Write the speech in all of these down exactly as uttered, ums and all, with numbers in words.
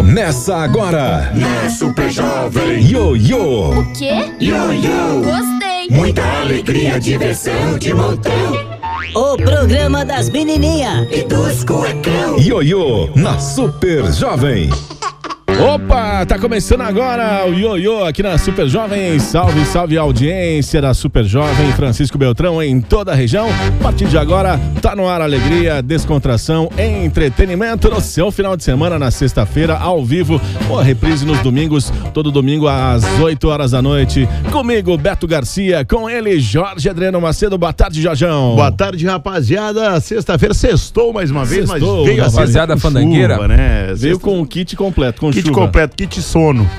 Começa agora. Na Super Jovem. Ioiô. O quê? Ioiô. Gostei. Muita alegria, diversão de montão. O programa das menininhas E dos cuecão. Ioiô na Super Jovem. Opa, tá começando agora o Ioiô aqui na Super Jovem. Salve, salve a audiência da Super Jovem, Francisco Beltrão em toda a região. A partir de agora, tá no ar alegria, descontração, entretenimento no seu final de semana, na sexta-feira, ao vivo, ou a reprise nos domingos, todo domingo às oito horas da noite. Comigo, Beto Garcia, com ele, Jorge Adriano Macedo. Boa tarde, Jorjão. Boa tarde, rapaziada. Sexta-feira sextou mais uma vez, Sextou, mas veio a rapaziada sexta com fandangueira, chuva, né? Veio Sexta... com o kit completo, com kit chuva. completo, kit sono.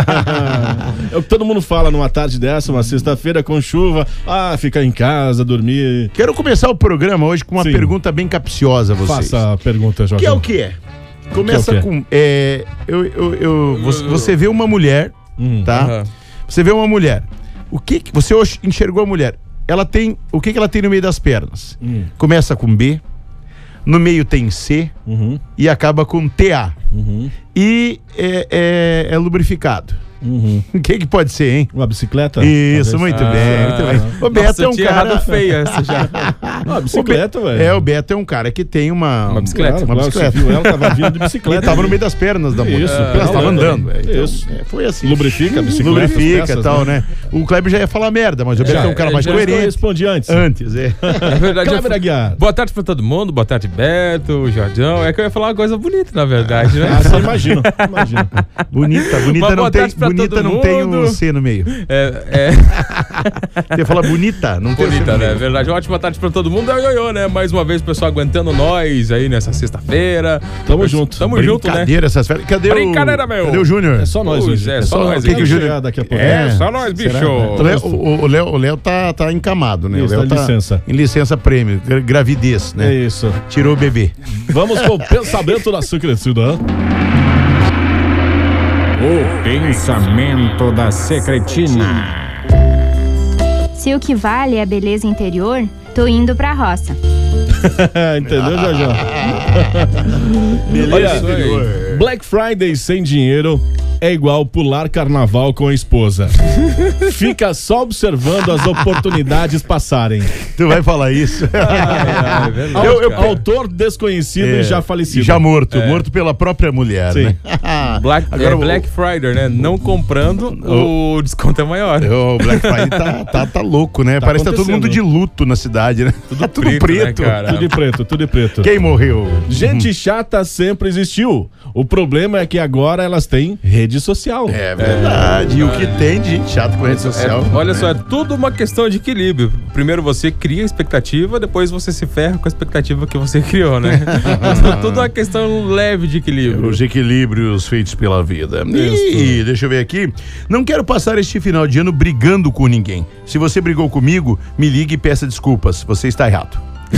É o que todo mundo fala numa tarde dessa, uma sexta-feira com chuva. Ah, ficar em casa, dormir. Quero começar o programa hoje com uma Sim. pergunta bem capciosa a vocês. Faça a pergunta, Jorge. Que é o que é? Começa que é o com... É, eu, eu, eu, você, você vê uma mulher, Hum, tá? aham. Você vê uma mulher. O que, que você hoje enxergou a mulher? Ela tem... O que, que ela tem no meio das pernas? Hum. Começa com B, no meio tem C Uhum, e acaba com T A. uhum, E é, é, é lubrificado. uhum. O que que pode ser, hein? Uma bicicleta? Isso, talvez? muito bem, muito bem. O Beto Nossa, é um tinha cara... errado feia essa já. Ah, bicicleta, velho. É, o Beto é um cara que tem uma... Uma bicicleta. Claro, uma claro, bicicleta. você viu, ela tava vindo de Ele bicicleta. tava no meio das pernas da mulher. Isso, ela é, tava é, andando. é, é, então, isso. é, foi assim. Lubrifica a bicicleta. Lubrifica e peças, tal, né? né? O Kleber já ia falar merda, mas o Beto Já, é um cara é, mais já Eu coerente. respondi antes. Antes, é. Na verdade, Kleber eu... Aguiar. Boa tarde pra todo mundo, boa tarde, Beto, Jordão. É que eu ia falar uma coisa bonita, na verdade, né? Ah, você imagina, imagina. Bonita, bonita Mas não boa tem, tarde pra bonita todo não tem mundo. um C no meio. É, Você fala bonita, não é tem um C bonita, no né? meio. Verdade. Ótima tarde pra todo mundo. É o Ioiô, né? Mais uma vez o pessoal aguentando nós aí nessa sexta-feira. Tamo junto. Tamo junto, né? Brincadeira essas férias. Cadê o... Brincadeira, meu. Cadê o Júnior? É só nós Pois hoje. é, só nós O que aí. que o Júnior... chegar daqui a pouco. É, só nós, bicho. O Léo, o- o Léo, o Léo tá, tá encamado, né? Isso, o Léo tá tá licença. em licença prêmio, gra- gravidez, né? É isso. Tirou o bebê. Vamos com o pensamento da Secretina. O pensamento da secretina. Se o que vale é a beleza interior, tô indo pra roça. Entendeu, Jorge? Beleza. Olha, Black Friday sem dinheiro é igual pular carnaval com a esposa. Fica só observando as oportunidades passarem. Tu vai falar isso? É, é verdade, Eu, eu- cara. autor desconhecido É, e já falecido. Já morto, morto pela própria mulher, Sim. né? Black, Agora é o- Black Friday, né? Não comprando, o desconto é maior. O Black Friday tá, tá, tá louco, né? Tá Parece que tá todo mundo acontecendo. de luto na cidade, né? Tudo, tudo preto, preto. né, cara? Tudo de preto, tudo de preto. Quem morreu? Gente chata sempre existiu. O problema é que agora elas têm rede social. É verdade. E o que tem de gente chata com rede social? É, olha só, é tudo uma questão de equilíbrio. Primeiro você cria a expectativa, depois você se ferra com a expectativa que você criou, né? Tudo uma questão leve de equilíbrio. Os equilíbrios feitos pela vida. E deixa eu ver aqui. Não quero passar este final de ano brigando com ninguém. Se você brigou comigo, me ligue e peça desculpas. Você está errado.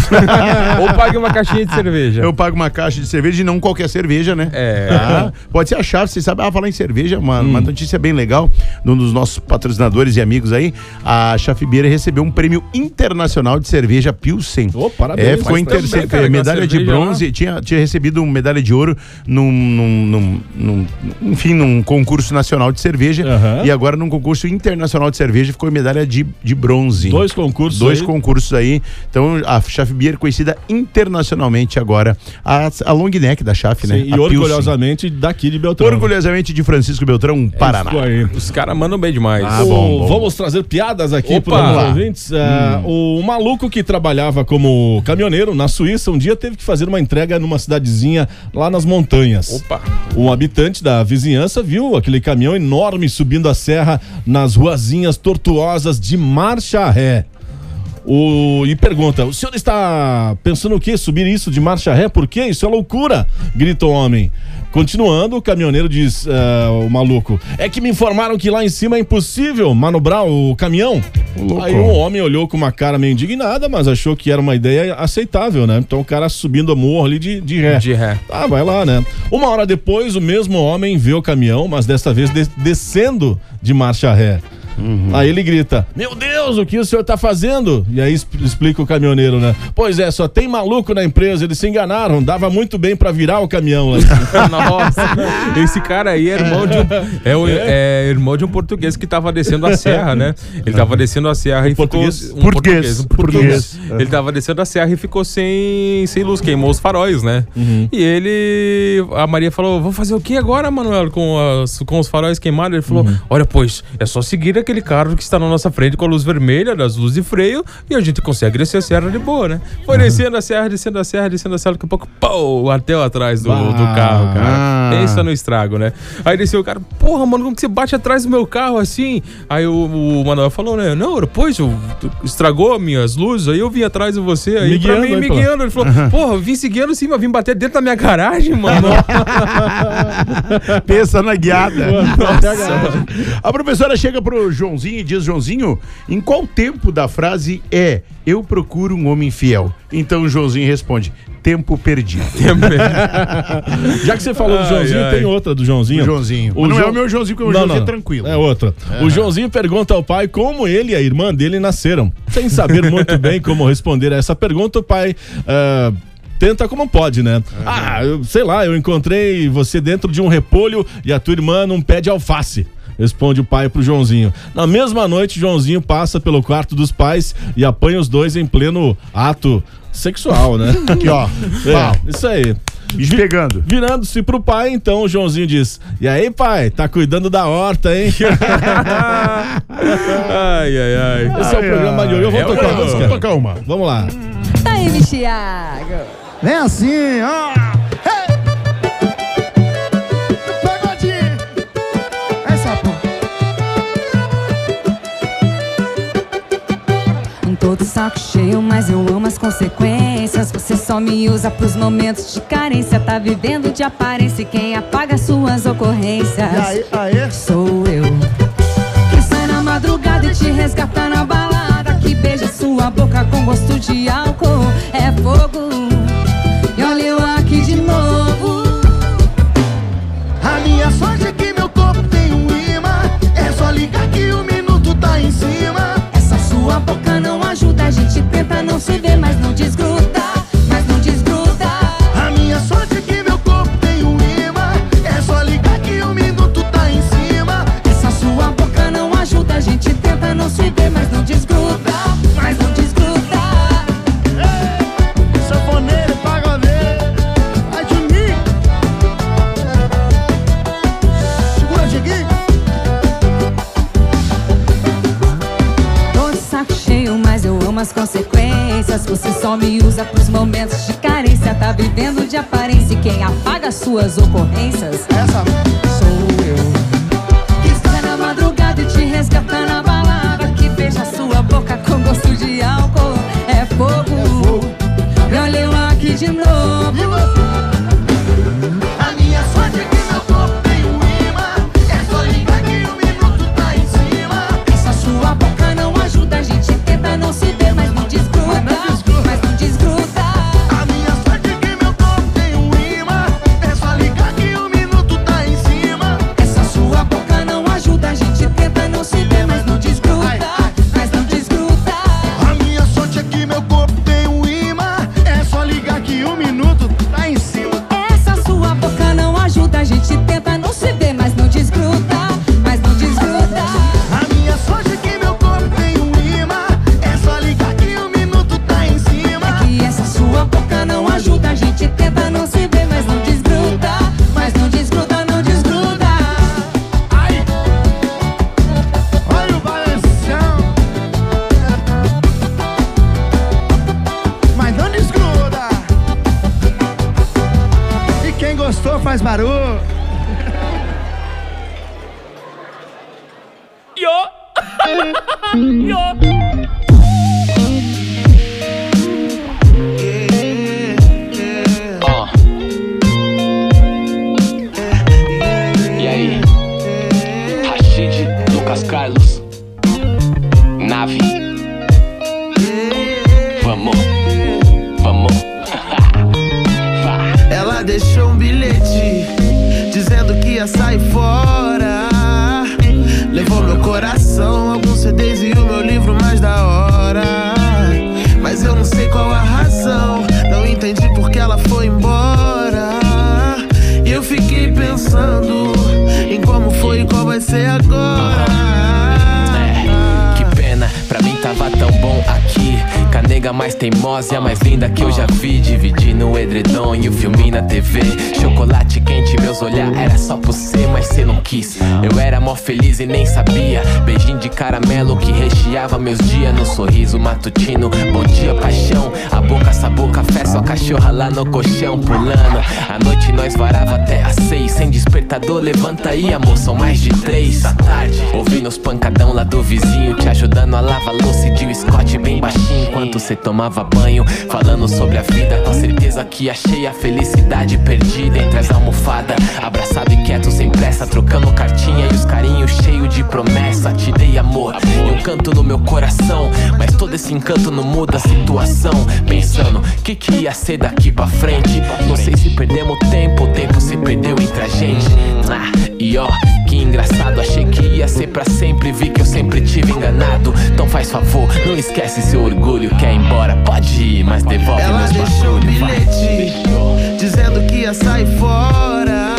Ou pague uma caixinha de cerveja. Eu pago uma caixa de cerveja e não qualquer cerveja, né? É. Tá? Pode ser a chave, vocês sabem. Ah, falar em cerveja, uma, uma notícia bem legal de um dos nossos patrocinadores e amigos aí. A Chafibieira recebeu um prêmio internacional de cerveja Pilsen. Ô, parabéns. É, foi em Mas terceiro, também, cara, medalha aquela de cerveja bronze, tinha, tinha recebido uma medalha de ouro num, num, num, num- enfim, num concurso nacional de cerveja. Aham. E agora num concurso internacional de cerveja ficou em medalha de, de bronze. Dois concursos Dois aí. concursos aí. Então a Chaf Beer conhecida internacionalmente agora. A, a long neck da Chaf, né? Sim, A e Pilsen. orgulhosamente daqui de Beltrão. Orgulhosamente de Francisco Beltrão, Paraná. Isso aí. Os caras mandam bem demais. Ah, O- bom, bom. Vamos trazer piadas aqui Opa! para os Vamos lá. ouvintes. Ah, o maluco que trabalhava como caminhoneiro na Suíça um dia teve que fazer uma entrega numa cidadezinha lá nas montanhas. Opa! Um habitante da vizinhança viu aquele caminhão enorme subindo a serra nas ruazinhas tortuosas de marcha ré. O, e pergunta: o senhor está pensando o quê? Subir isso de marcha ré? Por quê? Isso é loucura! Grita o homem. Continuando, o caminhoneiro diz, ah, o maluco: é que me informaram que lá em cima é impossível manobrar o caminhão. Louco. Aí o homem olhou com uma cara meio indignada, mas achou que era uma ideia aceitável, né? Então o cara subindo a morro ali de, de ré. De ré. Ah, vai lá, né? Uma hora depois, o mesmo homem vê o caminhão, mas desta vez de- descendo de marcha ré. Uhum. Aí ele grita, meu Deus, o que o senhor tá fazendo? E aí explica o caminhoneiro, né? Pois é, só tem maluco na empresa, eles se enganaram, dava muito bem pra virar o caminhão lá. Nossa, esse cara aí é irmão de um, é, o, é irmão de um português que tava descendo a serra, né? Ele tava descendo a serra e português? ficou... Um português. português, um português. português. Ele tava descendo a serra e ficou sem, sem luz, queimou os faróis, né? Uhum. E ele... A Maria falou, vamos fazer o que agora, Manuel, com, as, com os faróis queimados? Ele falou, uhum. olha, pois, é só seguir aquele carro que está na nossa frente com a luz vermelha, das luzes de freio, e a gente consegue descer a serra de boa, né? Foi descendo a serra, descendo a serra, descendo a serra, daqui a pouco, pô, até atrás do, do carro, cara. Pensa no estrago, né? Aí desceu o cara, porra, mano, como que você bate atrás do meu carro assim? Aí o, o Manuel falou, né? Não, depois eu, estragou minhas luzes, aí eu vim atrás de você, aí me pra guiando, mim, me guiando. Ele falou, uhum. porra, eu vim seguindo sim, mas vim bater dentro da minha garagem, mano. Pensa na guiada. Nossa. A professora chega pro Joãozinho e diz, Joãozinho, em qual tempo da frase é eu procuro um homem fiel? Então o Joãozinho responde, tempo perdido. Tempo perdido. Já que você falou do Joãozinho, ai, ai. tem outra do Joãozinho. O Joãozinho. O não jo... é o meu Joãozinho, porque o não, Joãozinho não. é tranquilo. É outra. É. O Joãozinho pergunta ao pai como ele e a irmã dele nasceram. Sem saber muito bem como responder a essa pergunta, o pai... Uh, tenta como pode, né? Uhum. Ah, eu, sei lá, eu encontrei você dentro de um repolho e a tua irmã num pé de alface. Responde o pai pro Joãozinho. Na mesma noite, Joãozinho passa pelo quarto dos pais e apanha os dois em pleno ato sexual, né? Aqui, ó. É, isso aí. Bicho pegando. Virando-se pro pai, então o Joãozinho diz, e aí, pai, tá cuidando da horta, hein? Ai, ai, ai. Esse ai, é o programa ai, de hoje. Eu vou é tocar uma música. Vamos tocar uma. Vamos lá. Tá aí, Thiago. Vem assim, ó. Hey! Pagodinho. Essa porra. Tô de saco cheio, mas eu amo as consequências. Você só me usa pros momentos de carência. Tá vivendo de aparência e quem apaga suas ocorrências. E aí, aí? Sou eu. Que sai na madrugada e te resgata na balada. Que beija sua boca com gosto de álcool. É fogo. E olha eu aqui de novo. A minha sorte é que meu corpo tem um imã. É só ligar que o minuto tá em cima. Essa sua boca não ajuda, a gente tenta não se ver, mas não desgruda, mas não desgruda. A minha sorte é que meu corpo tem um imã. É só ligar que o minuto tá em cima. Essa sua boca não ajuda, a gente tenta não se ver, mas não desgruda, mas não desgruda. Ei, sanfoneiro, pagodeiro, vai de mim. Segura, Dieguinho. Tô de saco cheio, mas eu amo as consequências. Você só me usa pros momentos de carência. Tá vivendo de aparência e quem apaga suas ocorrências. Essa sou eu. Que está na madrugada e te resgata na balada. Que beija sua boca com gosto de álcool. É fogo. Olha eu aqui de novo. a minha sorte é que meu corpo tem um imã. É só ligar que o minuto tá em cima. Essa sua boca não ajuda, a gente tenta não se ver, mas não desgruda, mas não desgruda. A minha sorte é que meu corpo tem um imã. É só ligar que o minuto tá em cima. Essa sua boca não ajuda, a gente tenta não se ver, mas não desgruda, mas não desgruda. A minha sorte é que meu corpo tem um imã. É só ligar que o minuto tá em cima. Essa sua boca não ajuda, a gente tenta não se ver, mas não desgruda, mas não desgruda. A minha sorte é que meu corpo tem um imã. É só ligar que o minuto tá em cima. É que essa sua boca não ajuda, a gente tenta não se ver, mas não desgruda, mas não desgruda, não desgruda. Ai, olha o balanção. Mas não desgruda. E quem gostou faz barulho. Ó. E aí? Rashid, Lucas Carlos, Nave. Vamos, vamos. Ela deixou um bilhete dizendo que ia sair fora. Levou meu coração fiquei pensando em como foi e qual vai ser agora. É, que pena, pra mim tava tão bom aqui. Com a nega mais teimosa e a mais linda que eu já vi. Dividindo o edredom e o filme na T V. Chocolate quente, meus olhar era só por você, mas cê não quis. Eu era mó feliz e nem sabia. Beijinho de caramelo que recheava meus dias. No sorriso matutino, bom dia paixão. A boca sabor café, só cachorra lá no colchão pulando. A noite nós varava até às seis. Sem despertador, levanta aí amor, são mais de três da tarde. Ouvindo os pancadão lá do vizinho, te ajudando a lavar louça e de um Scott bem baixinho. Enquanto cê tomava banho, falando sobre a vida. Com certeza que achei a felicidade perdida entre as almofadas. Abraçado e quieto, sem pressa, trocando cartinha e os carinhos cheios de promessa. Te dei amor e um canto no meu coração, mas todo esse encanto não muda a situação. Pensando, que que ia ser daqui pra frente? Não sei se perdemos tempo, o tempo se perdeu entre a gente. Ah, e ó, que engraçado, achei que ia ser pra sempre. Vi que eu sempre tive enganado. Então faz favor, não esquece seu orgulho. Quer ir embora? Pode ir, mas devolve Ela meus deixou um bagulho, vai. bilhete dizendo que ia sair fora.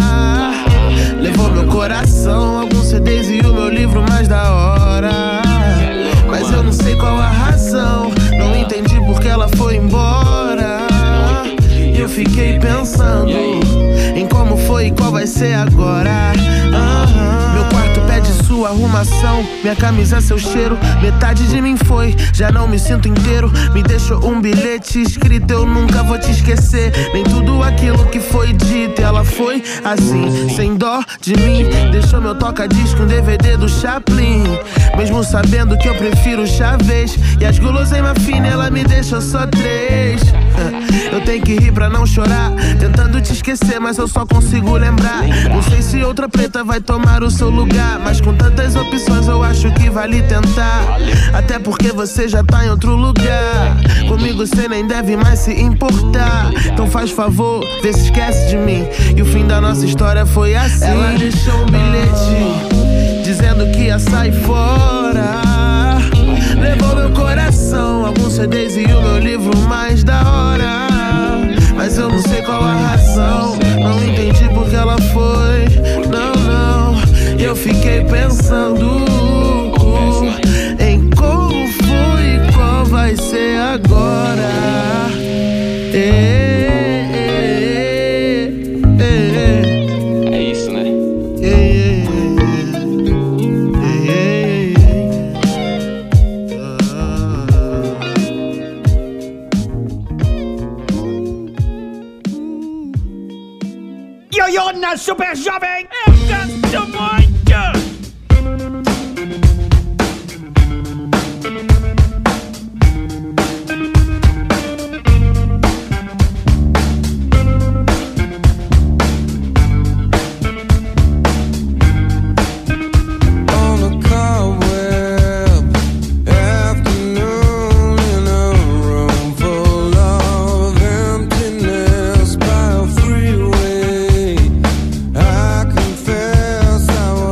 Levou meu coração, alguns C Ds e o meu livro mais da hora. Mas eu não sei qual a razão, não entendi porque ela foi embora. E eu fiquei pensando em como foi e qual vai ser agora. Aham. Meu quarto pede sua arrumação, minha camisa seu cheiro, metade de mim foi, já não me sinto inteiro. Me deixou um bilhete escrito, eu nunca vou te esquecer. Nem tudo aquilo que foi dito, ela foi assim, sem dó de mim. Deixou meu toca-disco, um D V D do Chaplin, mesmo sabendo que eu prefiro Chaves. E as guloseimas finas, ela me deixou só três. Eu tenho que rir pra não chorar, tentando te esquecer, mas eu só consigo lembrar. Não sei se outra preta vai tomar o seu lugar, mas com tantas opções eu acho que vale tentar. Até porque você já tá em outro lugar, comigo você nem deve mais se importar. Então faz favor, vê se esquece de mim. E o fim da nossa história foi assim. Ela deixou um bilhete dizendo que ia sair fora. Levou meu coração, alguns C Ds e o meu livro mais da hora. Mas eu não sei qual a razão, não entendi porque ela foi. Não, não, eu fiquei pensando em como foi e qual vai ser agora. É, é, é, É isso, né? é, Ioiô na Super Jovem! Eu canto muito! I confess I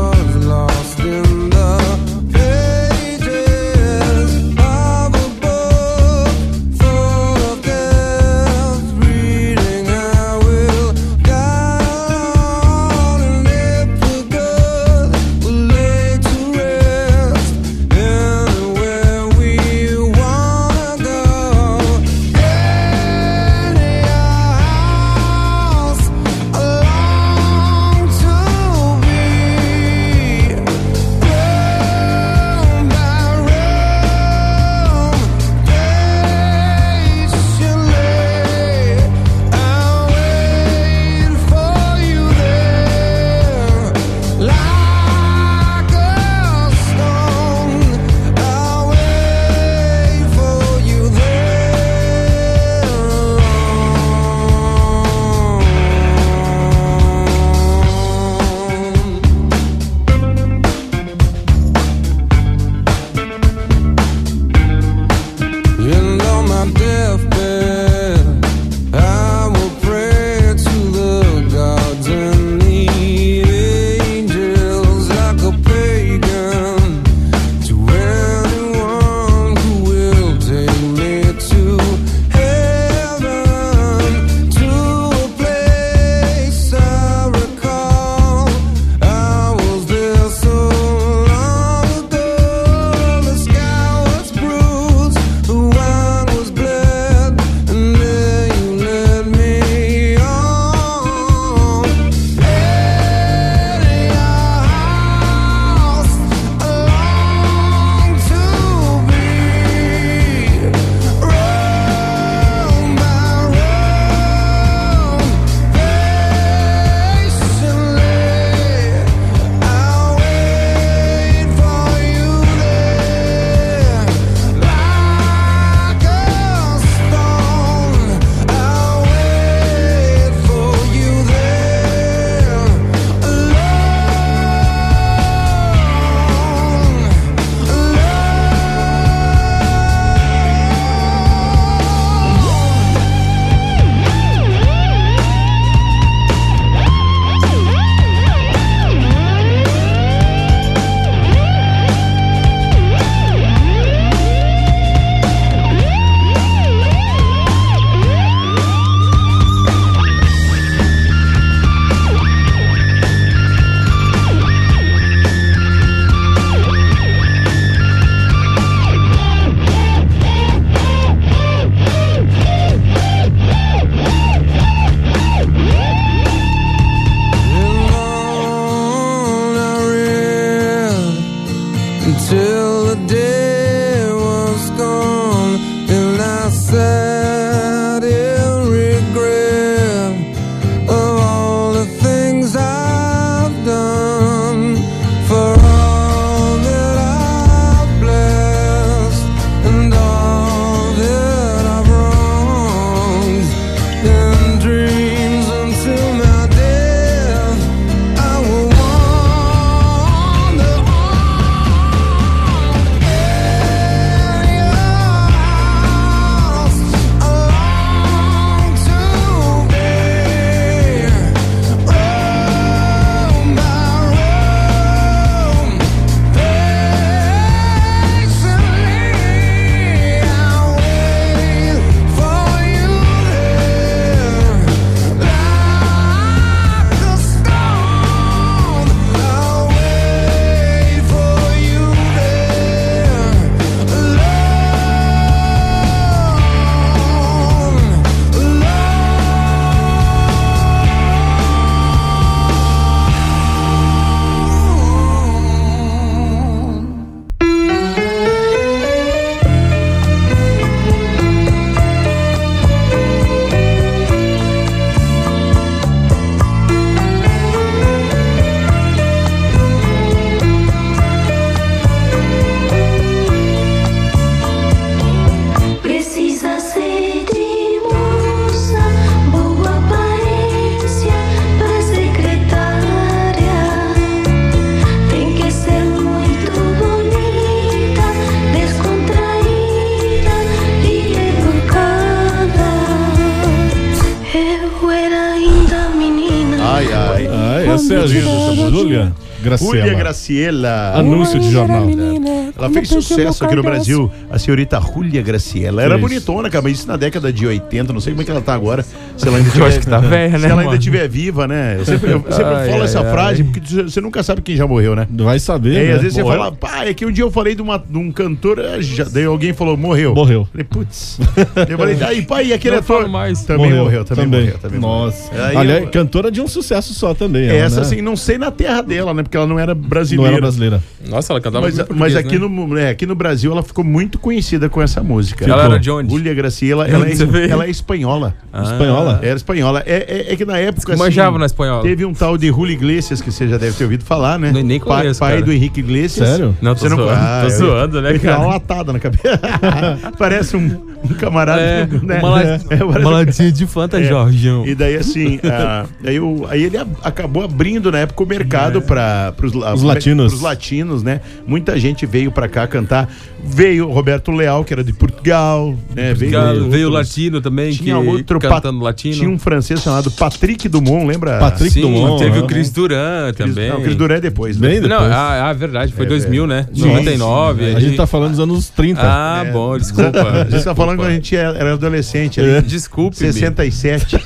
Ah, essa é a Júlia Graciela. Júlia Graciela. Anúncio de jornal. Ela fez sucesso aqui no Brasil, a senhorita Júlia Graciela. Era Isso. bonitona, cara, mas isso na década de oitenta, não sei como é que ela tá agora. Se ela ainda Eu tiver, acho que tá velha, né, Se ela ainda mano? estiver viva, né? Eu sempre, eu sempre Ai, falo ai, essa ai. frase, porque tu- você nunca sabe quem já morreu, né? Vai saber, É, né? às vezes Morreu. você fala, pá, é que um dia eu falei de, uma, de um cantor, ah, já, daí alguém falou, morreu. Morreu. Falei, putz. Eu falei, aí, pai, e aquele Não ator? falo mais. Também morreu, também, morreu. Também Nossa. morreu. Aí Aliás, eu- cantora de um sucesso só também. ela, Essa, né? assim, não sei na terra dela, né? Porque ela não era Não brasileira. era brasileira. Nossa, ela cantava Mas, em mas português, aqui, né? no, é, aqui no Brasil ela ficou muito conhecida com essa música. Ela era de onde? Júlia Graciela, ela, Você vê? é, ela é espanhola. Ah. Espanhola? Era espanhola. É, é, é que na época. que manjava na espanhola. Teve um tal de Julio Iglesias, que você já deve ter ouvido falar, né? Nem- nem Pa- conheço, Pai, cara. do Henrique Iglesias. Sério? Não, tô Você zoando, Ah, tô eu- zoando, né, eu ia dar cara? uma latada na cabeça. Parece um, um camarada. É, né? uma, la- É, parece- uma latinha de Fanta, É. Jorjão. E daí, assim, ah, aí, o- aí ele a- acabou abrindo, na época, o mercado para Os latinos. Os latinos, né? Muita gente veio pra cá cantar. Veio o Roberto Leal, que era de Portugal, né? Veio, outros- veio o latino também, Tinha que outro cantando pa- latino. Tinha um francês chamado Patrick Dumont, lembra? Patrick Sim, Dumont, teve né? o Chris Duran também. Não, o Chris Duran é depois. né? Bem Não, depois. ah, ah, verdade, foi É, dois mil, né? Sim, noventa e nove. A gente tá falando dos anos trinta. Ah, bom, desculpa. A gente tá falando quando a gente era era adolescente. Ali, Desculpe, sessenta e sete.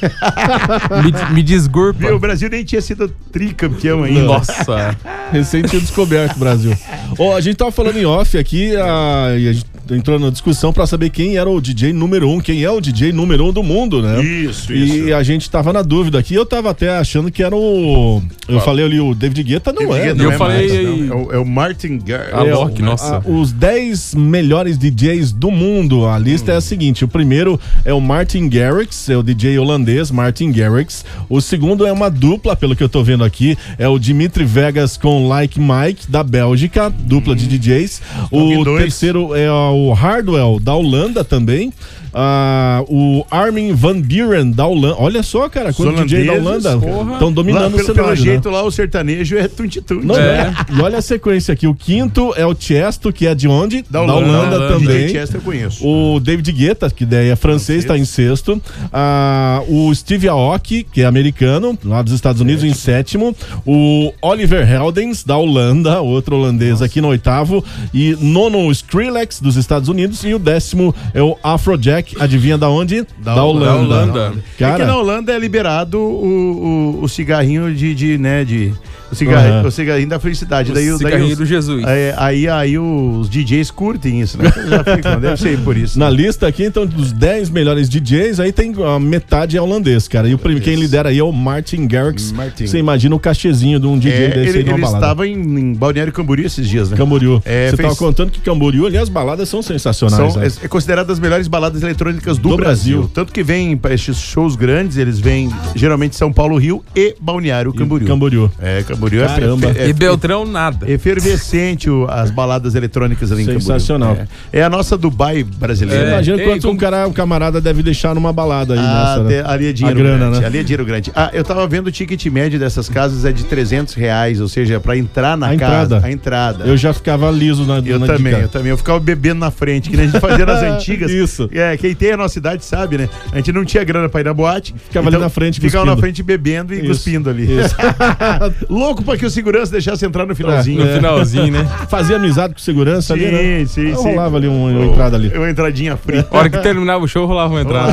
me, me desculpa. Viu, o Brasil nem tinha sido tricampeão ainda. Nossa. Recém tinha descoberto o Brasil. Ó, a gente tava falando em off aqui, a, e a gente entrou na discussão pra saber quem era o D J número um, quem é o D J número um do mundo, né? Isso, E isso. a gente tava na dúvida aqui, eu tava até achando que era o... Eu falei ali, o David Guetta, não é. Não eu é falei mais, aí- não. É, o, é o Martin Garrix. Ah, É, Loki, o- nossa. a- os dez melhores D Js do mundo. A lista é a seguinte: o primeiro é o Martin Garrix, é o D J holandês Martin Garrix. O segundo é uma dupla, pelo que eu tô vendo aqui, é o Dimitri Vegas com Like Mike, da Bélgica, dupla de D Js. Ouvi O dois. terceiro é o Hardwell, da Holanda também. Ah, o Armin Van Buren, da Holanda. Olha só, cara, quanto D J da holandeses, Holanda porra. estão dominando Lá, o pelo, cenário. pelo né? jeito lá, o sertanejo é tunti-tunti. Não, É. é. E olha a sequência aqui. O quinto é o Tiesto, que é de onde? Da Holanda, Da Holanda. também. D J Chester eu conheço. O David Guetta, que daí é francês, está em sexto. Ah, o Steve Aoki, que é americano, lá dos Estados Unidos, em sétimo. O Oliver Heldens, da Holanda, outro holandês, aqui no oitavo. E nono, o Skrillex, dos Estados Unidos. E o décimo é o Afrojack, adivinha da onde? Da, Holanda. Holanda. É que na Cara, Holanda é liberado o, o, o cigarrinho de, de, né, de... O cigarrinho, Uhum. o cigarrinho da felicidade. O daí, daí cigarrinho os- do Jesus. é, aí, aí os D Js curtem isso, né? Já ficam, deve ser por isso. na lista aqui, então, dos dez melhores D Js, aí tem a metade é holandês, cara. E o prim- quem lidera aí é o Martin Garrix. Martin. Você imagina o cachezinho de um D J É, desse ele aí numa ele balada. estava em, em Balneário Camboriú esses dias, né? Camboriú. É, Você fez- tava contando que Camboriú, ali, as baladas são sensacionais. São, né? é, é considerada das melhores baladas eletrônicas do, Do Brasil. Brasil. Tanto que vem para esses shows grandes, eles vêm geralmente São Paulo, Rio e Balneário Camboriú. Camboriú. É, Camboriú é, Caramba. é, é, E Beltrão, nada. efervescente o- as baladas eletrônicas ali em Camboriú. Sensacional. É, é a nossa Dubai brasileira. É. Imagina Ei, quanto como- um cara, um camarada deve deixar numa balada aí Ah, nessa, né? de- ali é dinheiro A grana, grande. né? Ali é dinheiro grande. Ah, eu tava vendo o ticket médio dessas casas é de trezentos reais, ou seja, pra entrar na A casa. entrada. A entrada. Eu já ficava liso na, Eu na também, dica. eu também. Eu ficava bebendo na frente, que nem a gente fazia nas antigas. Isso. É, quem tem a nossa idade sabe, né? A gente não tinha grana pra ir na boate. Ficava ali na frente, Ficava cuspindo. na frente bebendo e Isso. cuspindo ali. Isso. Louco pra que o segurança deixasse entrar no finalzinho. No finalzinho, né? Fazia amizade com segurança ali, né? Sim, sim, Eu sim. rolava ali um- uma entrada ali. Uma entradinha fria. A hora que terminava o show, rolava uma entrada.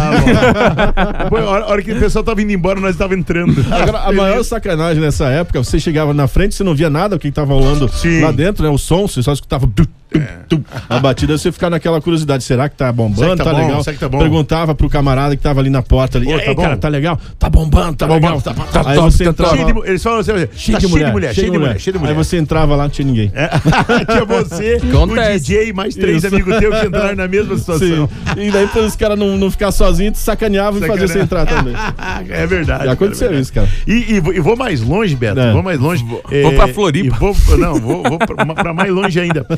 Depois, a hora, a hora que o pessoal tava indo embora, nós tava entrando. Agora, a maior sacanagem nessa época, você chegava na frente, você não via nada, o que tava rolando Sim. lá dentro, né? O som, você só escutava tum, tum, tum. A batida, você ficava naquela curiosidade, será que tá bombando? Será que tá tá bom? legal? Será que tá bom? Perguntava pro camarada que tava ali na porta ali, Ô, "E tá aí, bom? cara, tá legal? Tá bombando, tá, Tá legal. bombando, tá- tá Aí top, você tá entrava... Cheio de, eles falam assim, tá cheio de mulher, cheio de mulher, cheio de mulher. Aí você entrava lá, não tinha ninguém. É, tinha você, Acontece. o D J, mais três Isso. amigos teus que entraram na mesma situação. Sim. E daí, pra os caras não, não ficar sozinhos, te sacaneavam e faziam você entrar também. É verdade. Já aconteceu cara, é isso, cara. verdade. E, e vou- e vou mais longe, Beto. É. Vou mais longe. Vou- vou pra Floripa. e vou, não, vou, vou pra, pra mais longe ainda. Nas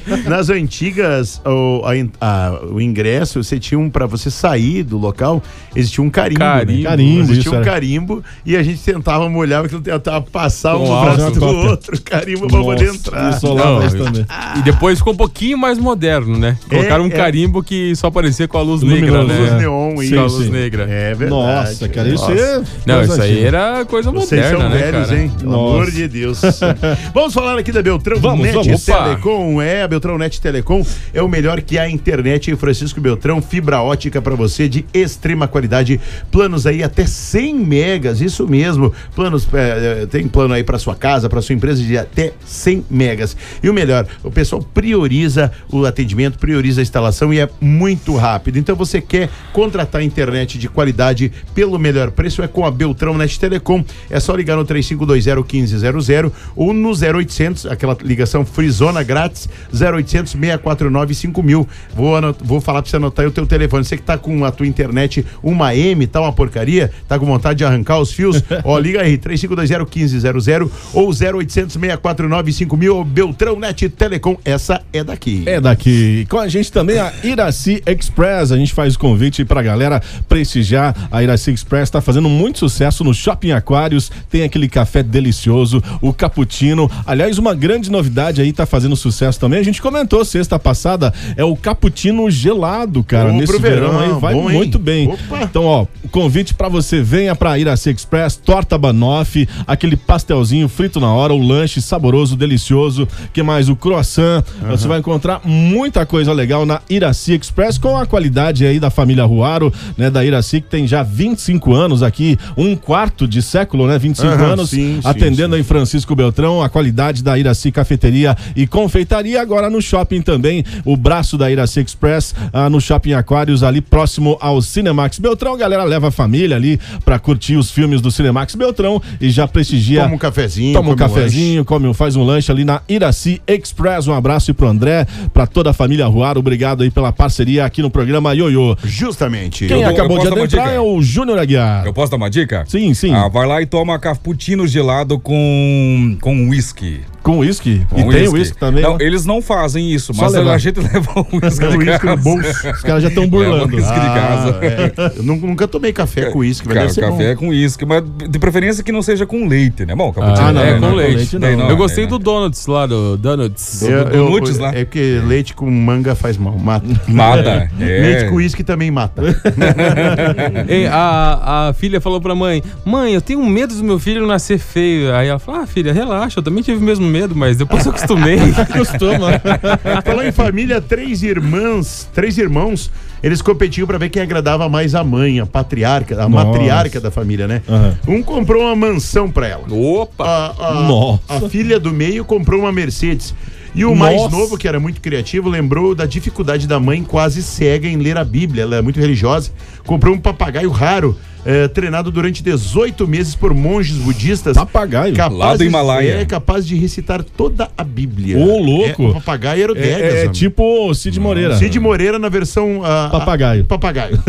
Nas antigas, o, a, a, o ingresso, você tinha um, pra você sair do local, existia um carimbo. Carimbo, né? carimbo Existia um era. carimbo e a gente tentava molhar, aquilo tentava passar um Nossa, braço do cópia. outro, carimbo pra poder entrar. Isso Não, lá também. E depois ficou um pouquinho mais moderno, né? Colocaram um é. carimbo que só aparecia com a luz Luminoso, negra, Luz né? neon, Com isso. a luz negra. É verdade. Nossa, cara, isso Nossa. é. Não, coisa isso aí antiga. era coisa Vocês moderna, são né, velhos, cara? hein? Pelo Nossa. amor de Deus. Vamos falar aqui da Beltrão Vamos, Net vamos. Telecom. É, a Beltrão Net Telecom é o melhor que há a internet em Francisco Beltrão. Fibra ótica pra você de extrema qualidade. Planos aí até cem megas, isso mesmo. Planos, é, tem plano aí pra sua casa, pra sua empresa de até cem megas. E o melhor, o pessoal prioriza o atendimento, prioriza a instalação e é muito rápido. Então você quer contratar internet de qualidade pelo melhor preço, é com a Beltrão Net Telecom. É só ligar no três cinco dois zero, um cinco zero zero ou no zero oitocentos, aquela ligação frizona grátis, zero oitocentos, seis quatro nove, cinco mil. Vou, anot- vou falar pra você anotar aí o teu telefone. Você que tá com a tua internet uma M, tá uma porcaria, tá com vontade de arrancar os fios, ó, liga aí, três cinco dois zero, um cinco zero zero ou zero oitocentos, seis quatro nove, cinco mil. Beltrão Net Telecom, essa é daqui. É daqui. Com a gente também a Iraci Express. A gente faz o convite pra galera prestigiar. A Iraci Express tá fazendo muito sucesso no Shopping Aquários. Tem aquele café delicioso, o cappuccino. Aliás, uma grande novidade aí tá fazendo sucesso também. A gente comentou sexta passada, é o cappuccino gelado, cara. Bom Nesse pro verão, verão, aí vai bom, hein? muito bem. Opa. Então, ó, convite pra você, venha pra Iraci Express, torta banoffee, aquele pastelzinho frito na hora, o lanche saboroso, delicioso. Que mais? O croissant. Você vai encontrar muita coisa legal na Iraci Express com a qualidade aí da família Ruaro, né? Da Iraci, que tem já vinte e cinco anos aqui, um quarto de século, né? vinte e cinco Aham, anos, sim, sim, atendendo sim. em Francisco Beltrão, a qualidade da Iraci Cafeteria e Confeitaria. Agora no shopping também, o braço da Iraci Express, ah, no Shopping Aquários, ali próximo ao Cinemax Beltrão. A galera leva a família ali pra curtir os filmes do Cinemax Beltrão e já prestigia. Toma um cafezinho, Toma um come um cafezinho, come, um- faz um lanche ali na Iraci Express. Um abraço aí pro André, pra toda a família Ruaro. Obrigado aí pela parceria aqui no programa Ioiô. Justamente. Quem Eu- eu acabou de posso dar uma adentrar dica? é o Júnior Aguiar. Eu posso dar uma dica? Sim, sim. Ah, vai lá e toma cappuccino gelado com com whisky. Com uísque? Com E tem whisky. uísque também? Não, né? eles não fazem isso, Só mas levar. a gente leva o whisky O de uísque no casa. bolso. Os caras já estão burlando. Leva o whisky de casa. é. Eu nunca, nunca tomei café com uísque, mas Cara, deve ser café bom. com uísque, mas de preferência que não seja com leite, né? Bom, cappuccino Ah, não, é, com né? leite. Daí Eu gostei daí do Donuts lá, do Donuts. Eu- do eu- nuts lá. É porque leite com manga faz mal, mata. Mata, é. Leite com uísque também mata. Ei, a, a filha falou pra mãe: Mãe, eu tenho medo do meu filho nascer feio. Aí ela falou: Ah, filha, relaxa, eu também tive o mesmo medo, mas depois eu acostumei. Costuma. Falou em família, três irmãs, três irmãos, eles competiam pra ver quem agradava mais a mãe, a patriarca, a Nossa. matriarca da família, né? Aham. Um comprou uma mansão pra ela. Opa! A, a- Nossa. a filha do meio comprou uma Mercedes. E o mais Nossa. novo, que era muito criativo, lembrou da dificuldade da mãe quase cega em ler a Bíblia. Ela é muito religiosa. Comprou um papagaio raro, eh, treinado durante dezoito meses por monges budistas. Papagaio? Lá do Himalaia. É capaz de recitar toda a Bíblia. Ô, louco. É, o papagaio era o Degas. É, é homem. tipo o Cid Moreira. Cid Moreira na versão... ah, Papagaio. ah, papagaio.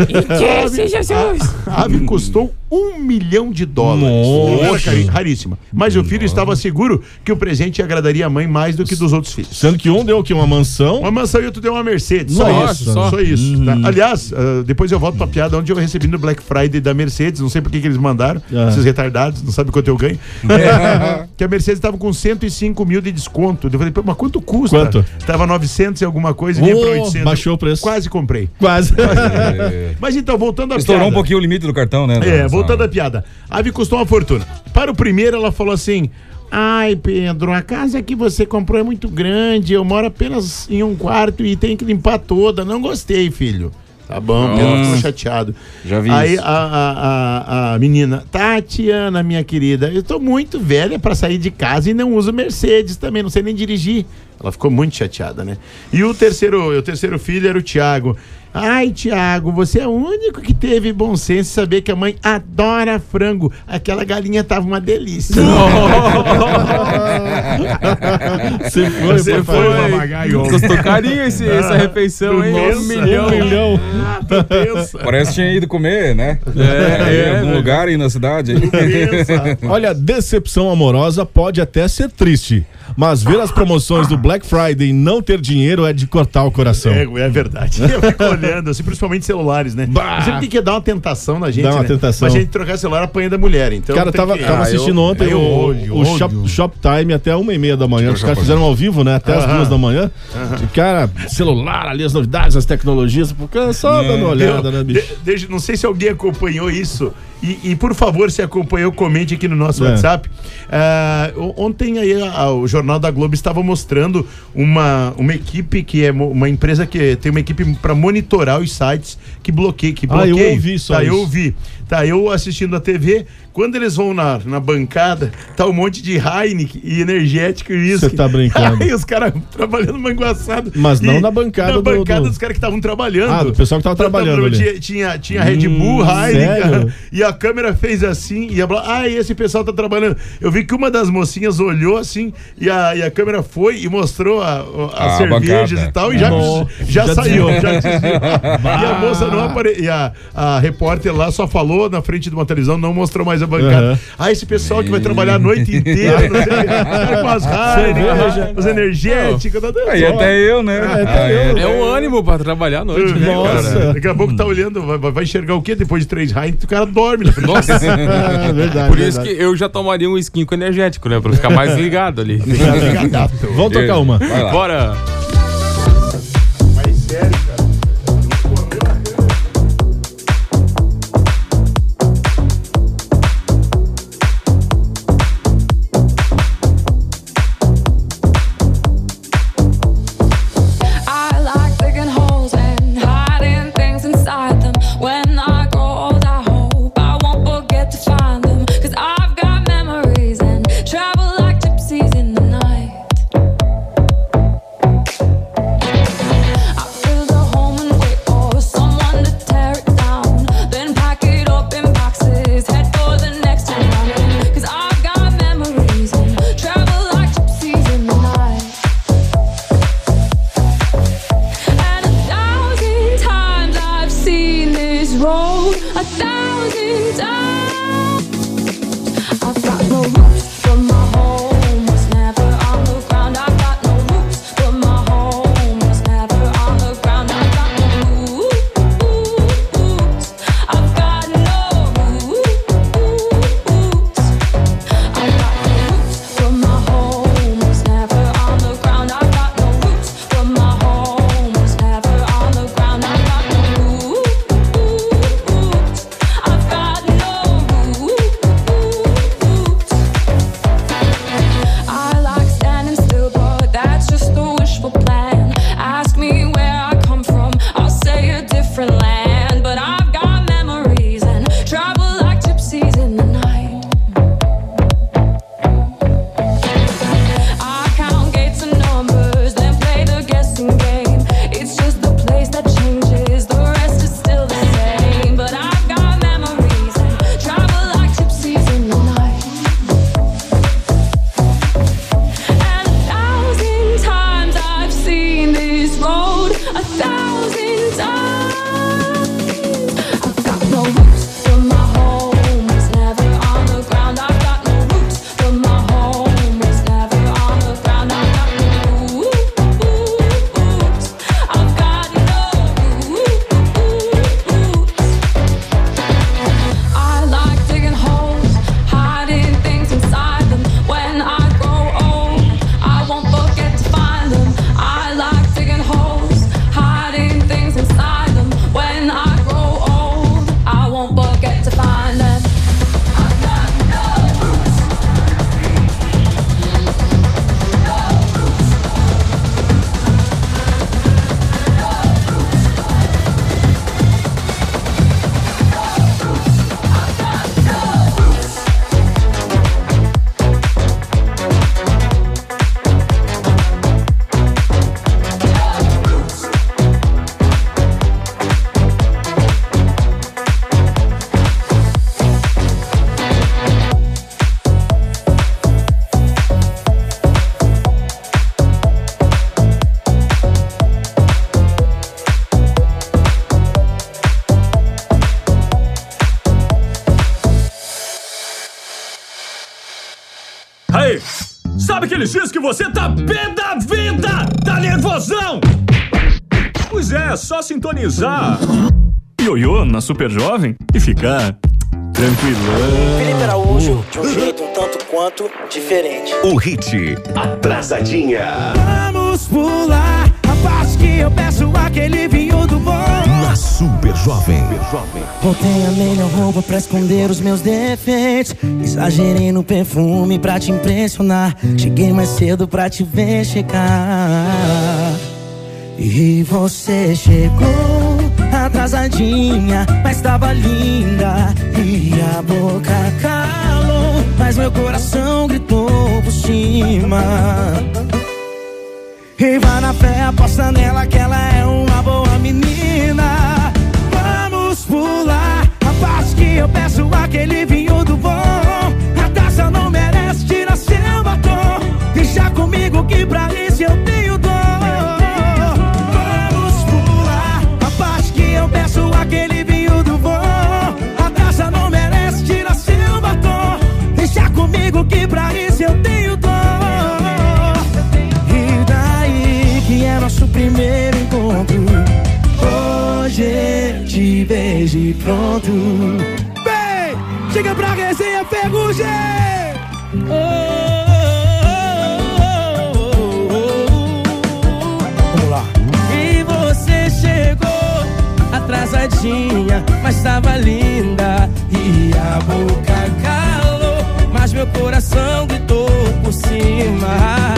A, a ave custou um milhão de dólares. Nossa. Era cari- raríssima. Mas o filho estava seguro que o presente agradaria a mãe mais do que dos outros filhos. Sendo que um deu o quê? Uma mansão? Uma mansão e outro deu uma Mercedes. Só Nossa. isso. Só, isso. Tá? Aliás, ah, depois eu volto pra piada onde eu recebi no Black Friday da Mercedes. Não sei por que que eles mandaram. Ah. Esses retardados, não sabem quanto eu ganho. É, que a Mercedes estava com cento e cinco mil de desconto. Eu falei, pô, mas quanto custa? Quanto? Tava novecentos e alguma coisa e vinha Ô, pra oitocentos. baixou o preço. Quase comprei. Quase. É. Mas então, voltando à Estourou piada. um pouquinho o limite do cartão, né? É, Nossa. voltando à piada. A ave custou uma fortuna. Para o primeiro, ela falou assim: Ai, Pedro, a casa que você comprou é muito grande. Eu moro apenas em um quarto e tenho que limpar toda. Não gostei, filho. Tá bom, Pedro Nossa. ficou chateado. Já vi Aí isso. a, a, a, a menina, Tatiana, minha querida, eu tô muito velha pra sair de casa e não uso Mercedes também, não sei nem dirigir. Ela ficou muito chateada, né? E o terceiro, o terceiro filho era o Tiago. Ai, Tiago, você é o único que teve bom senso de saber que a mãe adora frango. Aquela galinha tava uma delícia. Você foi, Você papai. foi. Papagaio. Custou carinho esse, essa refeição, hein? Nossa, Um milhão. Um milhão. Ah, tu pensa. Parece que tinha ido comer, né? É, em algum é, lugar aí na cidade. Olha, decepção amorosa pode até ser triste, mas ver as promoções do Black Friday e não ter dinheiro é de cortar o coração. É, é verdade. Eu fico olhando, assim, principalmente celulares, né? Bah. Sempre tem que dar uma tentação na gente, Dá uma né? tentação. Mas a gente trocar celular apanha da mulher, então... Cara, tem tava, que... tava Ah, assistindo eu- ontem aí eu o, olho, o olho. shop, Shoptime até uma e meia da manhã. Os caras fizeram ao vivo, né? Até as Aham. duas da manhã. E, cara, celular ali, as novidades, as tecnologias. Porque só dando uma olhada, Eu- né, bicho? de- deixa- não sei se alguém acompanhou isso. E, e, por favor, se acompanhou, comente aqui no nosso É. WhatsApp. Ah, o- ontem aí a- o Jornal da Globo estava mostrando uma, uma equipe que é mo- uma empresa que tem uma equipe para monitorar os sites que bloqueiam. Que Ah, eu bloqueiam. ouvi só Tá, eu isso. ouvi. Tá, eu assistindo a T V, quando eles vão na, na bancada, tá um monte de Heineken e energético e isso. Você tá brincando. Aí os caras trabalhando manguaçado. Mas não E na bancada Na do- bancada do- dos caras que estavam trabalhando. Ah, do pessoal que tava Tá- tá- trabalhando ali. Tinha, tinha, tinha Red Bull, Hum, Heineken, sério? e a câmera fez assim, e a bla- ah, esse pessoal tá trabalhando. Eu vi que uma das mocinhas olhou assim, e a, e a câmera foi e mostrou a, a- as A cervejas bancada. e tal, e já, Não. já, Já saiu, desviou. já desviou. E a moça não apareceu, e a, a repórter lá só falou na frente de uma televisão, não mostrou mais a bancada. Uhum. Ah, esse pessoal que vai trabalhar a noite inteira, não sei, cara, com as Heineken, os energéticos. tá- Aí até eu, né? até Ah, eu. É um ânimo pra trabalhar à noite, né, Nossa. cara? Daqui a pouco tá olhando, vai, vai enxergar o quê? Depois de três Heineken, o cara dorme na frente. Nossa. É verdade. Por isso verdade. que eu já tomaria um skin com energético, né? Pra ficar mais ligado ali. Vamos tocar uma. Vai lá. Bora! Mas sério, cara. I like digging holes and hiding things inside them. When I grow old, I hope I won't forget to find them. 'Cause I've got memories and travel like gypsies in the night. sabe aqueles dias que você tá pé da vida, tá nervosão? Pois é, só sintonizar Ioiô na Super Jovem e ficar tranquilão. Felipe Araújo, de um jeito um tanto quanto diferente. O hit Atrasadinha. Vamos pular a parte que eu peço aquele vinho do bom. Na Super Jovem. Botei a melhor roupa pra esconder os meus defeitos. Exagerei no perfume pra te impressionar. Cheguei mais cedo pra te ver chegar. E você chegou atrasadinha, mas tava linda. E a boca calou, mas meu coração gritou por cima. E vai na fé, aposta nela que ela é uma boa menina. Vamos pular a parte que eu peço aquele vinho do bom. A taça não merece, tira seu batom. Deixa comigo que pra isso eu tenho dor. Vamos pular a parte que eu peço aquele vinho do bom. A taça não merece, tira seu batom. Deixa comigo que pra isso eu tenho dor. Que é nosso primeiro encontro. Hoje te vejo e pronto. Vem, chega pra resenha, Ferrugem. Oh, oh, oh, oh. Vamos lá. E você chegou atrasadinha, mas tava linda. E a boca calou, mas meu coração gritou por cima.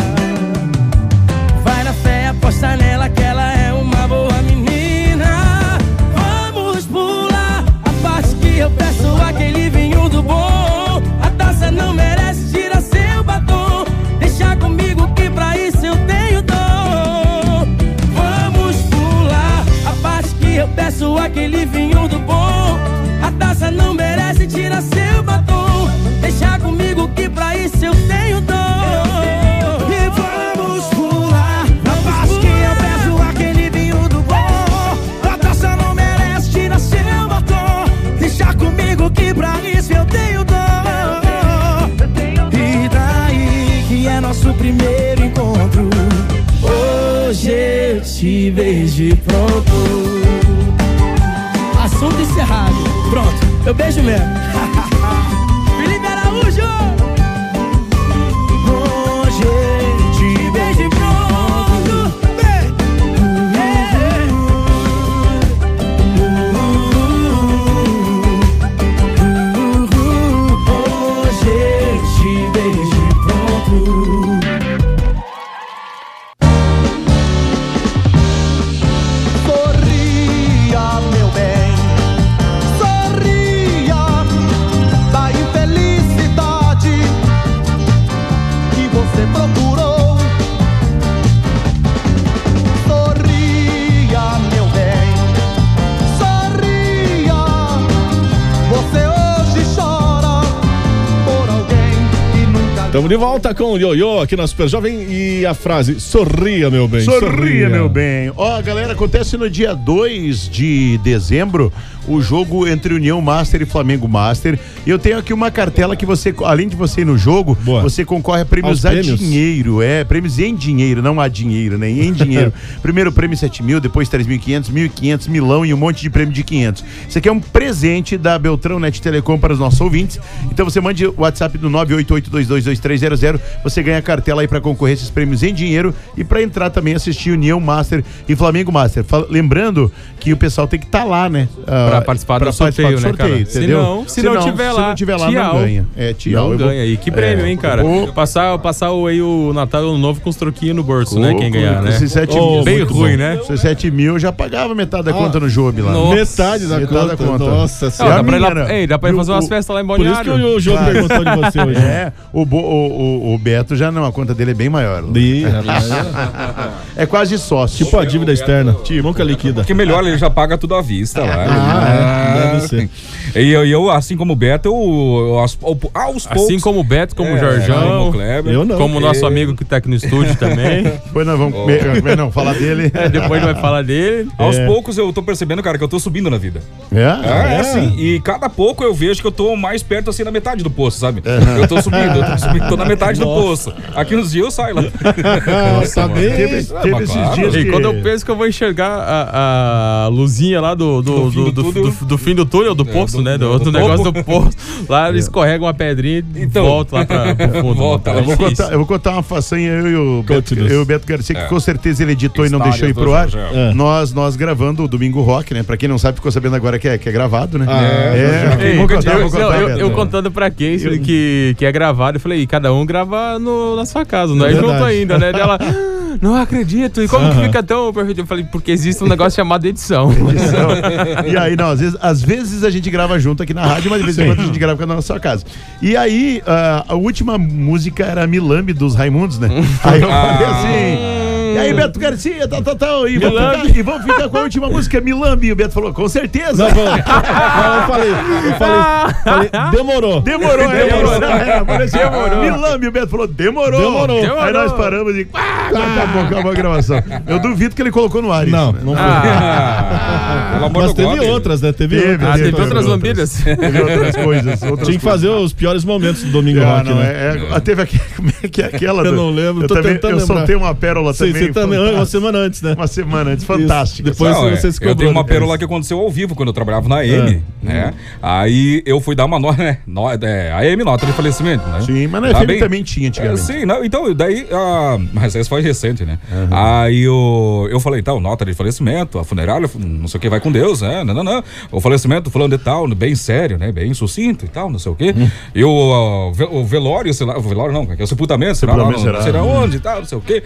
Aposta nela que ela é uma boa menina. Vamos pular a parte que eu peço aquele vinho do bom. A taça não merece, tira seu batom. Deixa comigo que pra isso eu tenho dor. Vamos pular a parte que eu peço aquele vinho do bom. A taça não merece, tira seu batom. Deixa comigo que pra isso eu tenho dor. Que pra isso eu tenho dor. E daí que é nosso primeiro encontro. Hoje eu te vejo e pronto. Assunto encerrado. Pronto, eu beijo mesmo. Felipe Araújo. Hoje eu te vejo e pronto. Estamos de volta com o Ioiô aqui na Super Jovem e a frase sorria, meu bem. Sorria, sorria. meu bem. Ó, galera, acontece no dia dois de dezembro o jogo entre União Master e Flamengo Master. E eu tenho aqui uma cartela que você, além de você ir no jogo, Boa. você concorre a prêmios Aos a prêmios. dinheiro. É, prêmios em dinheiro, não a dinheiro, né? Em dinheiro. Primeiro prêmio sete mil, depois três mil e quinhentos, mil e quinhentos, milão e um monte de prêmio de quinhentos. Isso aqui é um presente da Beltrão Net Telecom para os nossos ouvintes. Então você mande o WhatsApp do nove oito oito dois dois dois três zero zero. Você ganha a cartela aí para concorrer a esses prêmios em dinheiro e para entrar também assistir União Master e Flamengo Master. Fala, lembrando que o pessoal tem que estar tá lá, né? Uh, para participar do sorteio, né, cara? Entendeu? Se não, se, se não, não tiver lá, se não tiver lá, tchau. não ganha. É, tchau. Não ganha. E que prêmio, é, hein, cara? Vou... Passar, passar o, aí o Natal e o Ano Novo com os troquinhos no bolso, oh, né? Quem ganhar, né? Esses sete oh, mil, bem ruim, bom. né? Esses sete mil eu já pagava metade da ah, conta no Job lá. Nossa, metade da metade conta. Da conta. Nossa senhora. Dá pra ir lá, ei, dá pra ir fazer umas festas lá em Balneário. Por isso que o Job perguntou de você hoje. É, o, Bo, o, o, o Beto já não, a conta dele é bem maior. De, é quase sócio. Tipo a dívida externa. Tipo, nunca liquida. Porque melhor, ele já paga tudo à vista lá. Ah, é, deve ser. E eu, eu, assim como o Beto, eu, eu aos, aos poucos... Assim como o Beto, como o é, Jorjão, como o Kleber. eu não. Como o nosso amigo que tá aqui no estúdio também. Depois nós vamos oh. não, falar dele. É, depois vai falar dele. Aos é. poucos eu tô percebendo, cara, que eu tô subindo na vida. É? É, é, sim. E cada pouco eu vejo que eu tô mais perto, assim, da metade do poço, sabe? Uhum. Eu tô subindo, eu tô subindo, tô na metade Nossa. do poço. Aqui nos dias eu saio lá. Nossa, bem. Teve, teve esses claro. dias E que... quando eu penso que eu vou enxergar a, a luzinha lá do, do, do, do, do, do, do fim do túnel, do poço, é, do, né? Do, do, do negócio do poço. Lá ele escorrega uma pedrinha e então, volta lá pra, pro fundo. Volta, eu, vou contar, eu vou contar uma façanha, eu e o Beto, eu, o Beto Garcia, que é. com certeza ele editou Histórias e não deixou ir pro ar. É. Nós, nós gravando o Domingo Rock, né? Pra quem não sabe, ficou sabendo agora que é, que é gravado, né? Ah, é. é. Vou contar, vou contar, eu, eu, eu contando pra quem eu... que, que é gravado, eu falei, e cada um grava no, na sua casa, não é, é junto ainda, né? Dela, não acredito, e como uh-huh. que fica tão perfeito? Eu falei, porque existe um negócio chamado edição. edição. E aí, não, às vezes, às vezes a gente grava junto aqui na rádio, mas de vez em quando a gente grava na nossa casa. E aí, uh, a última música era Milambe dos Raimundos, né? Aí eu falei assim... E aí, Beto Garcia, tal, tal, tal, e vamos ficar, e vamos ficar com a última música, Milambe. E o Beto falou, com certeza. Não, não, eu falei, eu falei, falei, demorou. Demorou, é, demorou. É, apareceu, demorou. Milambe, o Beto falou, demorou. Demorou. demorou. Aí nós paramos e ah, acabou, acabou a gravação. Eu duvido que ele colocou no ar Não, isso, não né? foi. Ah, Mas teve God, outras, né? Teve, teve, outras, teve, teve outras lambidas. Teve outras coisas. Outras Tinha que fazer os piores momentos do Domingo ah, Rock, não, né? É, é, teve aqui, como é que é aquela? Eu do, não lembro, eu tô também, tentando Eu lembrar. soltei uma pérola Sim, também. Você também, uma semana antes, né? Uma semana antes, fantástica. Depois não, você se cobrou. Eu tenho uma pérola que aconteceu ao vivo quando eu trabalhava na A M, é. né? Hum. Aí eu fui dar uma nota, né? No, é, A M, nota de falecimento, né? Sim, mas na F M bem... também tinha antigamente. É, sim, não, então daí, ah, mas esse foi recente, né? Uhum. Aí eu, eu falei, então, nota de falecimento, a funerária, não sei o que, vai com Deus, né? Não, não, não. O falecimento falando de tal, bem sério, né? Bem sucinto e tal, não sei o que. Hum. E o, uh, o velório, sei lá, o velório não, que é o sepultamento, será lá, não, será? não sei onde e tal, não sei o que.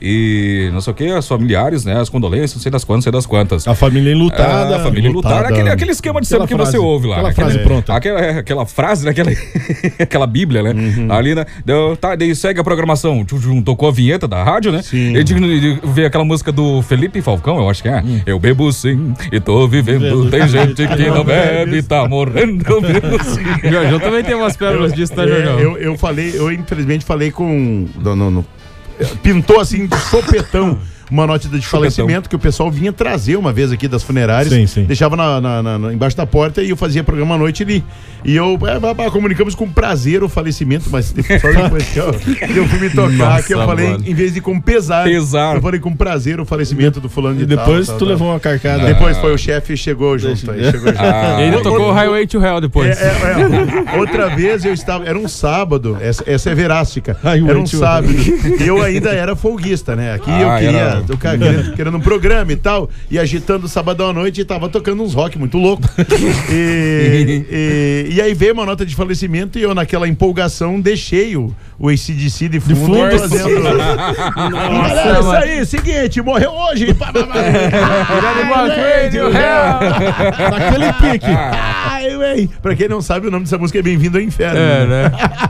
E não sei o que, as familiares, né? As condolências, não sei das quantas, não sei das quantas. A família enlutada. A família enlutada. Aquele, aquele esquema de sempre que você ouve lá. Aquela né? frase aquele, pronta. Aquela, aquela frase, né? Aquela, aquela bíblia, né? Uhum. Ali, né? Deu, tá, daí segue a programação. Tocou a vinheta da rádio, né? Sim. E vê aquela música do Felipe Falcão, eu acho que é. Hum. Eu bebo sim e tô vivendo. Bebo. Tem gente que não bebe e tá morrendo. Eu bebo sim. Jorjão também tem umas pérolas disso, tá, Jorjão? Eu, eu falei, eu infelizmente falei com... No, no, no, pintou assim de sopetão uma nota de falecimento que o pessoal vinha trazer uma vez aqui das funerárias. Sim, sim. Deixava na, na, na, embaixo da porta e eu fazia programa à noite ali. E eu é, comunicamos com prazer o falecimento, mas só depois que eu, eu fui me tocar, Nossa, que eu falei, mano. Em vez de com pesar, pesar, eu falei com prazer o falecimento do fulano de E depois tal, tu tal, levou tal. uma carcada. Ah. Depois foi o chefe e chegou junto. Aí, chegou junto. Ah. Ele tocou o Highway to Hell depois. É, é, é, outra vez eu estava, era um sábado, essa, essa é verástica, era um sábado, e eu ainda era folguista, né? Aqui ah, eu queria, era... tocar, querendo, querendo um programa e tal, e agitando sábado à noite e tava tocando uns rock muito louco. E, e, e aí veio uma nota de falecimento e eu naquela empolgação deixei o, o A C D C de fundo, de fundo fazendo... Nossa, galera, isso aí, seguinte, morreu hoje. Naquele pique. Ai, véi. Pra quem não sabe, o nome dessa música é Bem-vindo ao Inferno. É, né?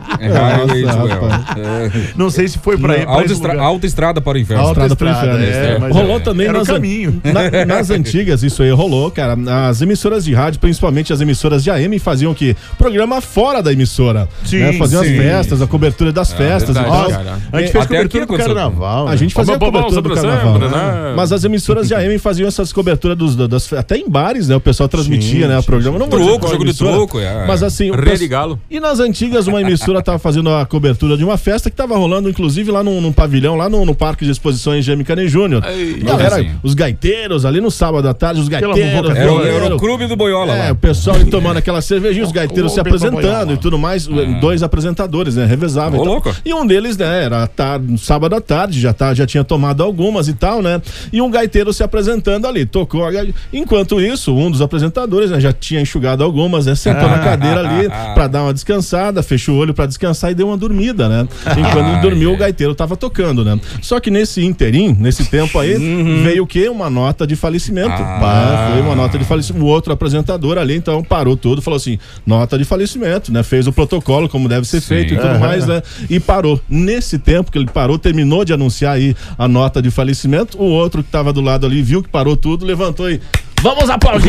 Nossa, não sei se foi pra ir pra Autoestra Autoestrada para o Inferno. Autoestrada para o Inferno. É, é. Rolou também nas, caminho. Na, nas antigas, isso aí rolou, cara. As emissoras de rádio, principalmente as emissoras de A M, faziam o quê? Programa fora da emissora. Sim, né? Faziam sim. as festas, a cobertura das é, festas. Verdade, e tal. A gente fez Até cobertura do carnaval. Né? A gente fazia a cobertura do carnaval. Sempre, né? Mas as emissoras de A M faziam essas coberturas dos, das, até em bares, né? O pessoal transmitia, sim, né? O programa. Não truco, jogo de truco. É. Mas assim... Rede Galo. E nas antigas, uma emissora tava fazendo a cobertura de uma festa que tava rolando, inclusive, lá num, num pavilhão, lá no, no Parque de Exposições Jaime Cane Júnior. Galera, assim. Os gaiteiros ali no sábado à tarde, os gaiteiros. Era, era o clube do Boiola é, lá. o pessoal ali tomando aquela cervejinha, os gaiteiros se apresentando e tudo mais. Ah. Dois apresentadores, né? Revezavam. Oh, então. E um deles, né? Era tarde, sábado à tarde, já, tá, já tinha tomado algumas e tal, né? E um gaiteiro se apresentando ali. Tocou. Enquanto isso, um dos apresentadores, né, já tinha enxugado algumas, né? Sentou na cadeira ali pra dar uma descansada, fechou o olho pra descansar e deu uma dormida, né? Enquanto ele dormiu, o gaiteiro tava tocando, né? Só que nesse interim, nesse tempo aí, uhum. veio o quê? Uma nota de falecimento. Ah. Pá, foi uma nota de falecimento. O outro apresentador ali, então, parou tudo, falou assim, nota de falecimento, né? Fez o protocolo como deve ser Sim. feito e tudo uhum. mais, né? E parou. Nesse tempo que ele parou, terminou de anunciar aí a nota de falecimento, o outro que tava do lado ali viu que parou tudo, levantou e Vamos aplaudir!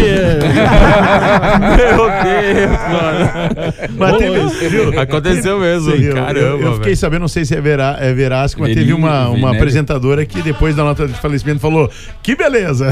Meu Deus, mano. Mas teve, viu? Aconteceu mesmo. Sim, Caramba, eu, eu fiquei velho. sabendo, não sei se é, verá, é veraz, mas teve Verível, uma, uma Vinério. apresentadora que depois da nota de falecimento falou: que beleza!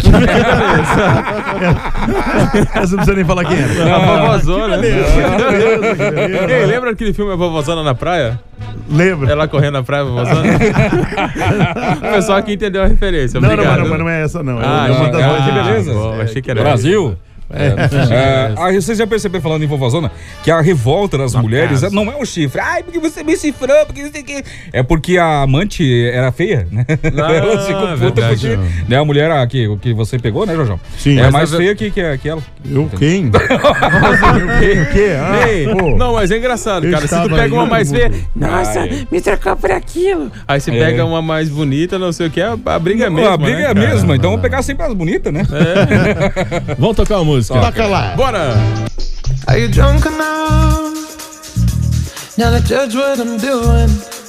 Essa não precisa nem falar quem era. A vovozona. Que beleza, que beleza, que beleza. Ei, lembra aquele filme A Vovozona na Praia? Lembra? Ela correndo na praia, a vovozona? O pessoal aqui entendeu a referência. Não, não, Obrigado. mas não, mas não é essa, não. É Ah, uma das ah, outras. que beleza. Bom, achei que era Brasil. É. É, ah, vocês já perceberam, falando em vovozona, que a revolta das mulheres casa. não é um chifre. Ai, porque você me chifrou, porque você que. É porque a amante era feia, né? Ah, ela se computa verdade. porque. Né, a mulher a que, que você pegou, né, Jojão? Sim. É Mas mais a- feia que, que, que ela. Eu quem? O quê? Ah, Ei, pô. não, mas é engraçado, Eu cara. Se tu estava pega uma aí, mais no feia, mundo. nossa, Ai. me trocou por aquilo. Aí você É. pega uma mais bonita, não sei o que, a, a briga é Não, mesmo. a briga né, é a cara? mesma, então vamos pegar sempre as bonitas, né? Vamos tocar uma música. Toca lá. Bora! Are you drunk enough now to judge what I'm doing?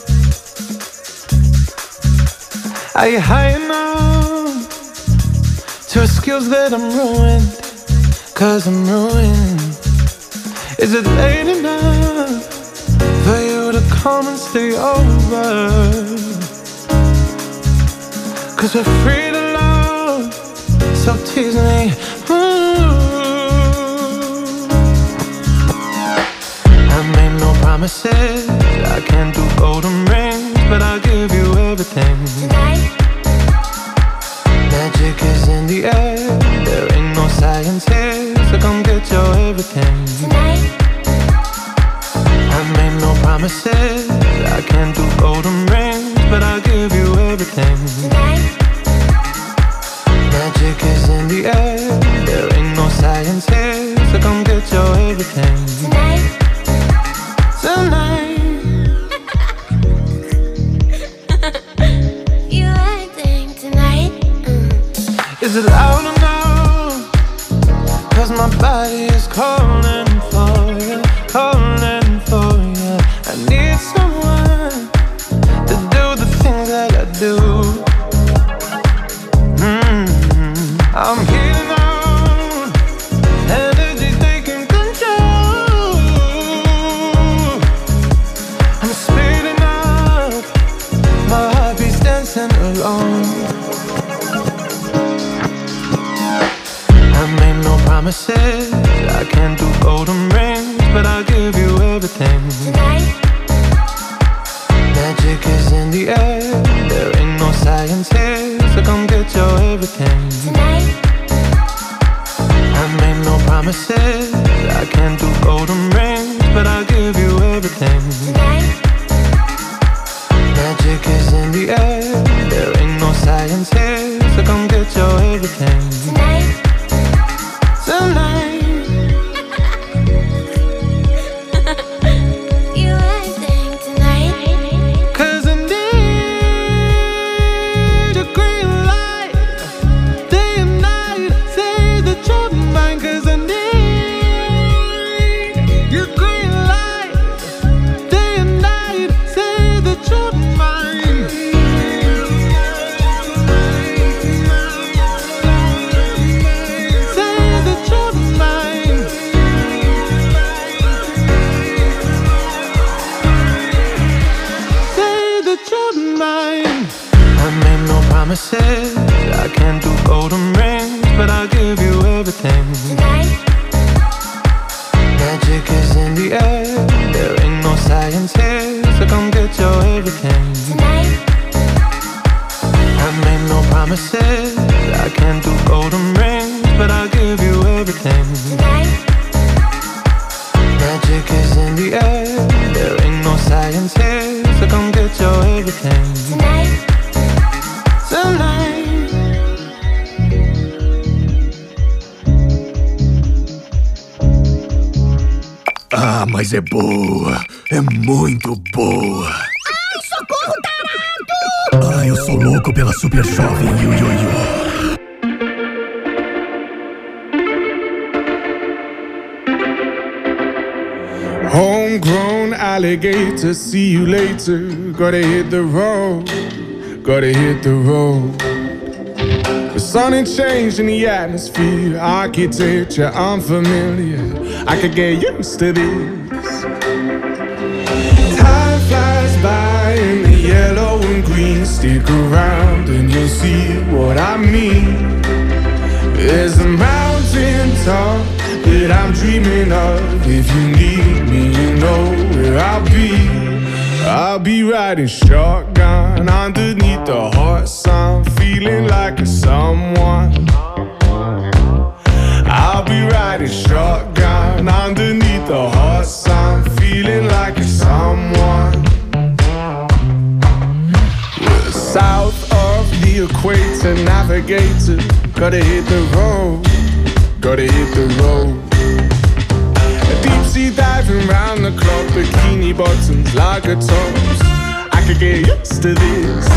Are you high enough to excuse that I'm ruined? Cause I'm ruined. Is it late enough for you to come and stay over? Cause we're free to love, so tease me. Ooh. I made no promises, I can't do golden rings, but I'll give you everything. Magic is in the air, there ain't no science here, so come get your everything. I made no promises, I can't do golden rings, but I'll give you everything. Magic is in the air, there ain't no science here, so come get your everything. Tonight. You acting tonight? Is it loud enough? Cause my body is calling for you, calling for you. I need someone to do the things that I do. Mm-hmm. I'm healing out, energy taking control. I'm speeding up, my heart beats dancing alone. I made no promises, I can't do golden rings, but I'll give you everything. Magic is in the air, there ain't no science here, so come get your everything. I made no promises, I can't do golden rings, but I'll give you everything. Magic is in the air, there ain't no science here, so come get your everything. Tonight. You acting tonight? Cause I need a green light, day and night, say that you're mine. Cause I need your green light, day and night, say that you're mine. Say that you're mine. Say that you're mine. I made no promises, I can't do golden rings, but I'll give you everything. Magic is in the air, there ain't no science here, so come get your everything. I made no promises, I can't do golden rings, but I'll give you everything. Magic is in the air, there ain't no science here, so come get your everything. Tonight. Ah, mas é boa. É muito boa. Ai, socorro, tarado! Ah, eu sou louco pela super jovem Yu-Yo-Yo. Homegrown alligator, see you later. Gotta hit the road, gotta hit the road. Something changed in the atmosphere, architecture unfamiliar. I could get used to this. Time flies by in the yellow and green. Stick around and you'll see what I mean. There's a mountain top that I'm dreaming of. If you need me, you know where I'll be. I'll be riding shotgun underneath the hot sun, feeling like a someone. I'll be riding shotgun underneath the hot sun, feeling like a someone. We're south of the equator, navigator. Gotta hit the road, gotta hit the road. Deep sea diving round the clock, bikini bottoms, lager tops. I could get used to this.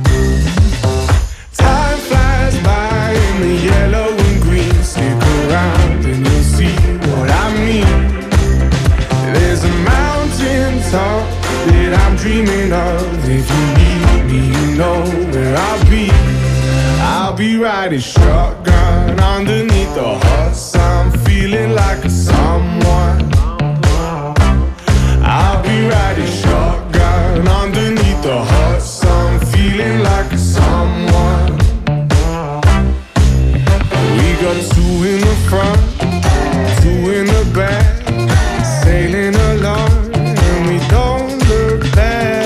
Time flies by in the yellow and green. Stick around and you'll see what I mean. There's a mountain top that I'm dreaming of. If you need me, you know where I'll be. I'll be riding shotgun underneath the hot sun, feeling like a someone. I'll be riding shotgun underneath the hot sun, feeling like a someone. We got two in the front, two in the back, sailing along and we don't look back.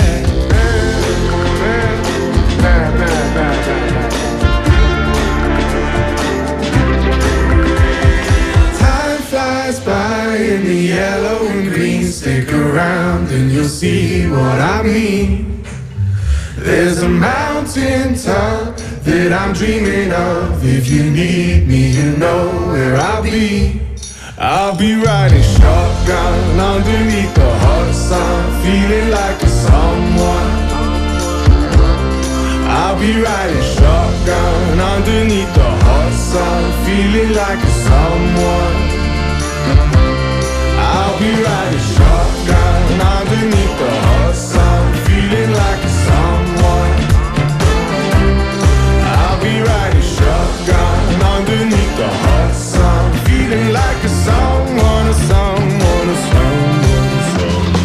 By in the yellow and green, stick around and you'll see what I mean. There's a mountain top that I'm dreaming of. If you need me, you know where I'll be. I'll be riding shotgun underneath the hot sun, feeling like a someone. I'll be riding shotgun underneath the hot sun, feeling like a someone. I'll be riding shotgun underneath the hot sun, feeling like a someone. I'll be riding shotgun underneath the hot sun, feeling like a someone, a someone, a someone, a someone.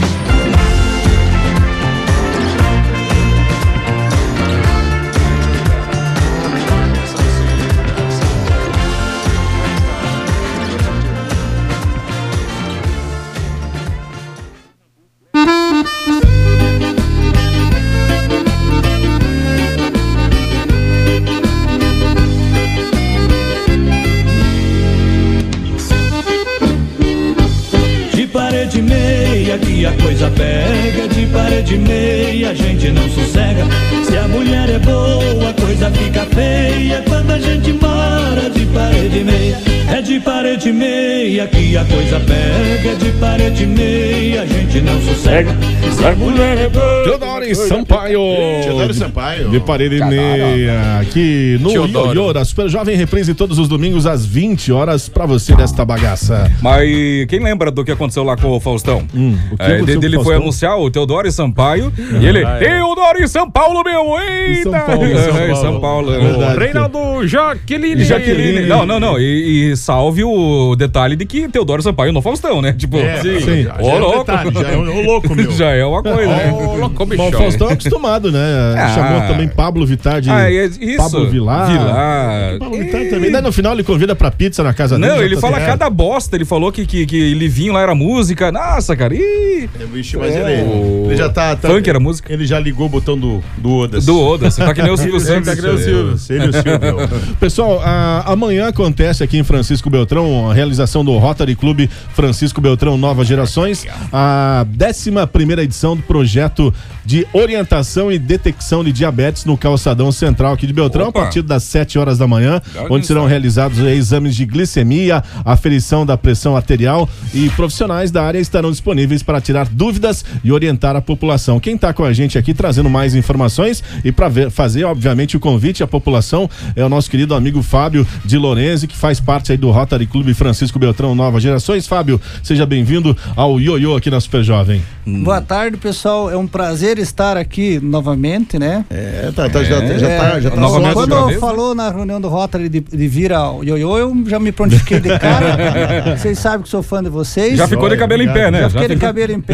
Parede meia que a coisa pega, de parede meia a gente não sossega. Se a mulher é boa, a coisa fica feia quando a gente mora de parede meia. É de parede meia que a coisa pega, de parede meia a gente não sossega. Se a mulher é boa. Teodoro Sampaio. Teodoro Sampaio. De parede meia. Aqui no Ioiô da Super Jovem, reprise todos os domingos às vinte horas pra você desta bagaça. Mas quem lembra do que aconteceu lá com o Faustão? Hum, o que é, ele Faustão? foi anunciar o Teodoro e Sampaio e ele, Ah, é. Teodoro e São Paulo, meu, eita! São Paulo, É, São Paulo. São Paulo. Verdade. Reinaldo Jaqueline. Jaqueline. Não, não, não. E, e salve o detalhe de que Teodoro Sampaio no Faustão, né? Tipo, É, sim. sim. Já Ô, é um louco. detalhe, já é um- ô, louco, meu. Já é uma coisa, né? Ô, louco, bichão. Bom, o Faustão é acostumado, né? Ah. Chamou também Pablo Vittar de Ah, é isso. Pablo Vilar. Vilar. Pablo Vittar também. Ainda no final ele convida pra pizza na casa dele. Não, já ele tá fala certo. cada bosta. Ele falou que, que, que Livinho lá era música. Nossa, cara. Ih. É, bicho, mas É. ele, ele já tá, tá. Funk era música? Ele já ligou o botão do, do Odas. Do Odas. Tá que nem o Silvio Santos. Tá que nem o Silvio. Silvio, Silvio. Pessoal, a- amanhã acontece aqui em Francisco Beltrão a realização do Rotary Clube Francisco Beltrão Novas Gerações, a décima primeira edição do projeto de orientação e detecção de diabetes no calçadão central aqui de Beltrão, Opa. a partir das sete horas da manhã, Dá onde serão atenção. realizados eh, exames de glicemia, aferição da pressão arterial e profissionais da área estarão disponíveis para tirar dúvidas e orientar a população. Quem está com a gente aqui trazendo mais informações e para fazer, obviamente, o convite à população é o nosso querido amigo Fábio de Lorenzi, que faz parte aí do Rotary Clube Clube Francisco Beltrão Novas Gerações. Fábio, seja bem-vindo ao Ioiô aqui na Super Jovem. Hum. Boa tarde, pessoal. É um prazer estar aqui novamente, né? É, tá, tá, já, já tá, já tá. Novamente quando vez, falou né? na reunião do Rotary de, de vir ao Ioiô, eu já me prontifiquei de cara. Vocês sabem que sou fã de vocês. Já ficou de cabelo em pé, né? Já fiquei já de cabelo em pé.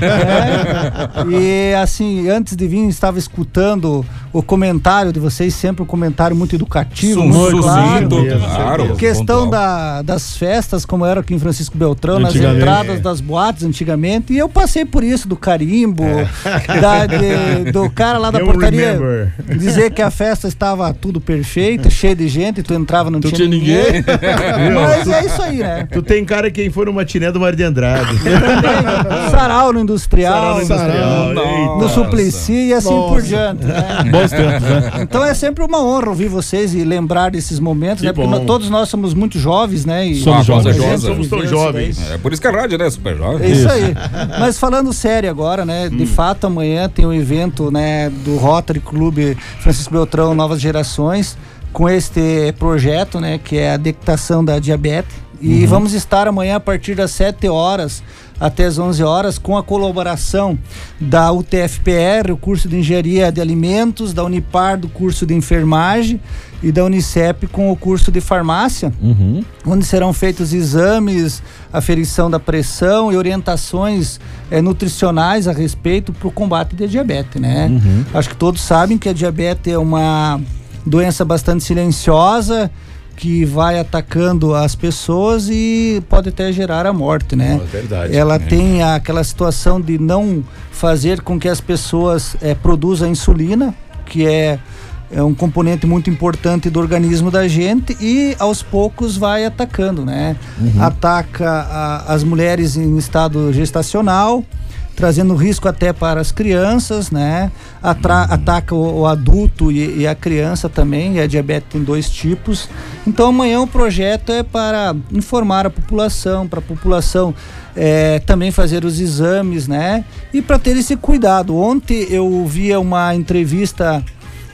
É. E assim, antes de vir, estava escutando o comentário de vocês, sempre um comentário muito educativo, Sim, muito claro. claro. Questão da, das festas, como era aqui em Francisco Beltrão, nas entradas das boates antigamente, e eu passei por isso, do carimbo, é. da, de, do cara lá da eu portaria remember. dizer que a festa estava tudo perfeito, cheio de gente, tu entrava, não tu tinha, tinha ninguém. ninguém. Mas é isso aí, né? Tu tem cara quem foi no matiné do Mar de Andrade. Sarau no Industrial, Sarau no, Industrial, no Suplicy e assim Nossa. por diante. Né? Bons tempos, né? Então é sempre uma honra ouvir vocês e lembrar desses momentos, que né? Porque nós, todos nós somos muito jovens, né? E somos jovens, somos tão jovens. É por isso que a rádio, né? Super jovem. É isso, isso aí. Mas falando sério agora, né? De hum. fato, amanhã tem um evento, né? Do Rotary Clube Francisco Beltrão Novas Gerações, com este projeto, né? Que é a detectação da diabetes. E uhum. vamos estar amanhã a partir das sete horas até as onze horas com a colaboração da U T F P R, o curso de Engenharia de Alimentos, da Unipar, do curso de Enfermagem e da Unicep com o curso de Farmácia, uhum. onde serão feitos exames, aferição da pressão e orientações é, nutricionais a respeito para o combate da diabetes, né? Uhum. Acho que todos sabem que a diabetes é uma doença bastante silenciosa, que vai atacando as pessoas e pode até gerar a morte, né? É verdade. Ela é. tem aquela situação de não fazer com que as pessoas é, produzam insulina, que é, é um componente muito importante do organismo da gente, e aos poucos vai atacando, né? Uhum. Ataca a, as mulheres em estado gestacional, trazendo risco até para as crianças, né? Atra- ataca o, o adulto e, e a criança também, e a diabetes tem dois tipos. Então amanhã o projeto é para informar a população, para a população é, também fazer os exames, né? E para ter esse cuidado. Ontem eu via uma entrevista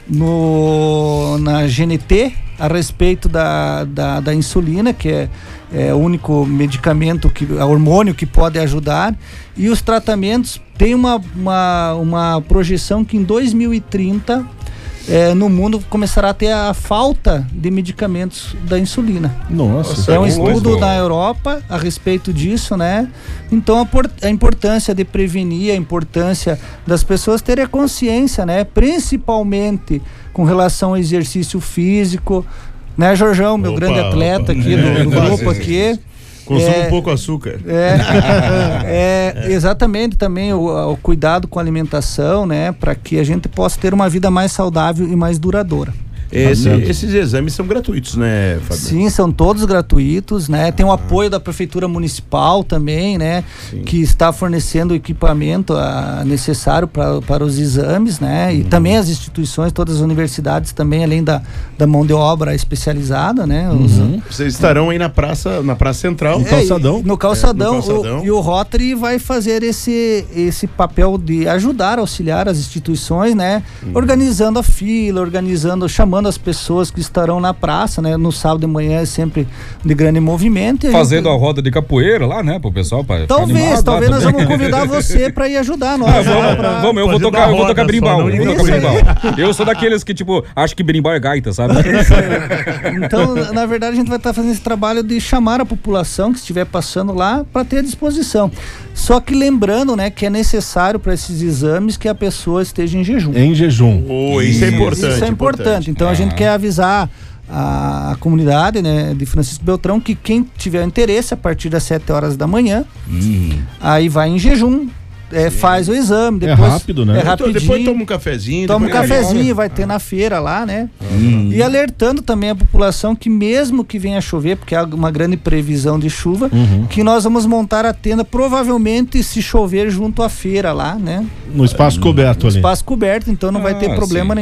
no, na G N T a respeito da, da, da insulina, que é, é o único medicamento, que, hormônio que pode ajudar, e os tratamentos tem uma, uma, uma projeção que em dois mil e trinta é, no mundo começará a ter a falta de medicamentos da insulina. Nossa, é um estudo na Europa a respeito disso, né? Então a, por, a importância de prevenir, a importância das pessoas terem a consciência, né? Principalmente com relação ao exercício físico, né, Jorjão, meu opa, grande atleta opa. aqui do, do grupo aqui. Consuma é, um pouco açúcar. É, é, exatamente também o, o cuidado com a alimentação, né, para que a gente possa ter uma vida mais saudável e mais duradoura. Esse, esses exames são gratuitos, né, Fábio? Sim, são todos gratuitos, né? Tem o apoio da Prefeitura Municipal também, né? Sim. Que está fornecendo o equipamento a, necessário pra, para os exames, né? E uhum. também as instituições, todas as universidades também, além da, da mão de obra especializada, né? Os, uhum. Vocês estarão aí na praça, na praça central, no é, calçadão. No calçadão, é, no calçadão. O, e o Rotary vai fazer esse, esse papel de ajudar, auxiliar as instituições, né? Uhum. Organizando a fila, organizando, chamando as pessoas que estarão na praça, né? No sábado de manhã é sempre de grande movimento. Fazendo a, gente... a roda de capoeira lá, né? Pro pessoal. Pra talvez, animado, talvez nós vamos convidar você para ir ajudar nós. Ah, vamos, pra... vamos, eu vou tocar, eu vou tocar berimbau. Só, eu, vou tocar berimbau. Eu sou daqueles que, tipo, acho que berimbau é gaita, sabe? Então, na verdade, a gente vai estar fazendo esse trabalho de chamar a população que estiver passando lá para ter à disposição. Só que lembrando, né, que é necessário para esses exames que a pessoa esteja em jejum. Em jejum. Oh, isso, isso é importante. Isso é importante. importante. Então ah. a gente quer avisar a, a comunidade, né, de Francisco Beltrão que quem tiver interesse a partir das sete horas da manhã, hum. aí vai em jejum. É, faz o exame, depois é rápido, né? É rapidinho, depois toma um cafezinho. Toma um cafezinho, vai ter na feira lá, né? Hum. E alertando também a população que mesmo que venha chover, porque há uma grande previsão de chuva, uhum. que nós vamos montar a tenda provavelmente se chover junto à feira lá, né? No espaço coberto no ali. Espaço coberto, então não ah, vai ter problema sim. nenhum.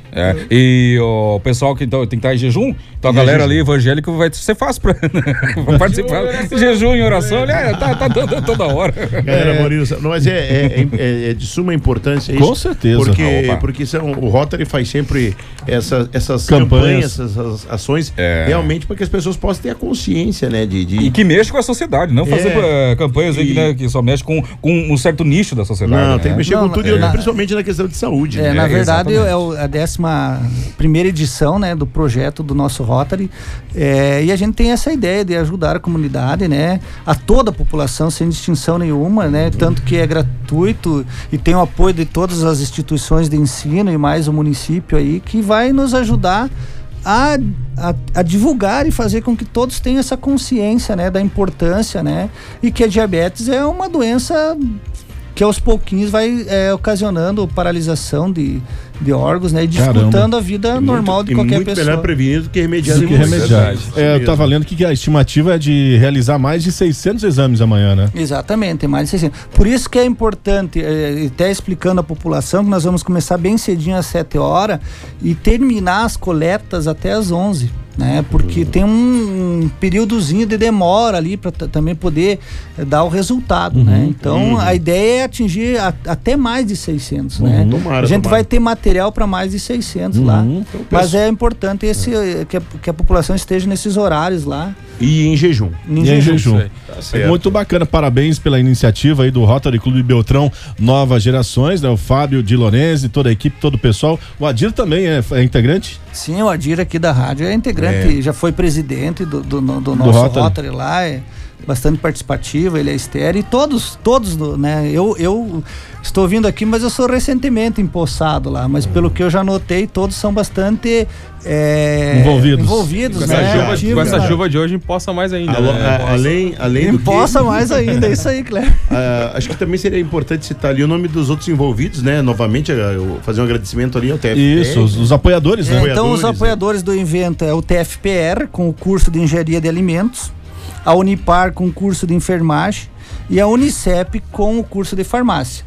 É, e o pessoal que então, tem que estar em jejum, então a E galera é ali evangélica vai ser fácil pra pra participar. Jejum e oração, olha, tá, tá dando toda hora. Galera, Maurício, não, mas é, é, é, é de suma importância isso. Com certeza. Porque, Opa. porque são, o Rotary faz sempre essa, essas Campanhas. campanhas, essas ações, É. realmente para que as pessoas possam ter a consciência, né? De, de... E que mexe com a sociedade, não fazer É. eh, campanhas aí que, né, que só mexe com, com um certo nicho da sociedade. Não, né? tem que mexer Não, com tudo, é. e principalmente na questão de saúde. É, né? na verdade, exatamente. é o- a décima primeira edição, né, do projeto do nosso Rotary, é, e a gente tem essa ideia de ajudar a comunidade, né, a toda a população, sem distinção nenhuma, né, tanto que é gratuito e tem o apoio de todas as instituições de ensino e mais o município aí, que vai nos ajudar A, a, a divulgar e fazer com que todos tenham essa consciência, né, da importância, né, e que a diabetes é uma doença que aos pouquinhos vai é, ocasionando paralisação de, de órgãos, né, e dificultando Caramba. a vida E normal muito, de e qualquer muito pessoa. melhor prevenir do que remediar. Do que depois. remediar. Isso É, eu mesmo. tava lendo que a estimativa é de realizar mais de seiscentos exames amanhã, né? Exatamente, mais de seiscentos. Por isso que é importante, é, até explicando à população, que nós vamos começar bem cedinho às sete horas e terminar as coletas até às onze. Né? Porque tem um, um períodozinho de demora ali para também poder eh, dar o resultado, Uhum, né? Então uhum. a ideia é atingir a- até mais de seiscentos, Uhum. né? Tomara, a gente tomara. vai ter material para mais de seiscentos lá. Uhum. Então, Mas peço- é importante esse, eh, que, a, que a população esteja nesses horários lá. E em jejum. Em E em jejum. jejum. Tá certo. É muito bacana, parabéns pela iniciativa aí do Rotary Clube Beltrão Novas Gerações, né? O Fábio de Lorenzi, toda a equipe, todo o pessoal. O Adir também é, é integrante? Sim, o Adir aqui da rádio é integrante, já foi presidente do, do, do, do nosso Rotary. Rotary lá, é bastante participativo, ele é estéreo e todos, todos, do- né? Eu, eu estou vindo aqui, mas eu sou recentemente empossado lá, mas pelo que eu já notei, todos são bastante é, Envolvidos. envolvidos, Com né? essa, chuva, Ativos, com essa né? chuva de hoje, imposta mais ainda. Alô, né? a- além, além do que, Empossa mais ainda, é isso aí, Cléber. ah, acho que também seria importante citar ali o nome dos outros envolvidos, né? Novamente, ah, eu fazer um agradecimento ali ao T F P. Isso, os, os apoiadores, É, né? então, os Apoiadores, apoiadores do evento é o T F P R, com o curso de Engenharia de Alimentos, a Unipar com o curso de Enfermagem e a Unicep com o curso de Farmácia.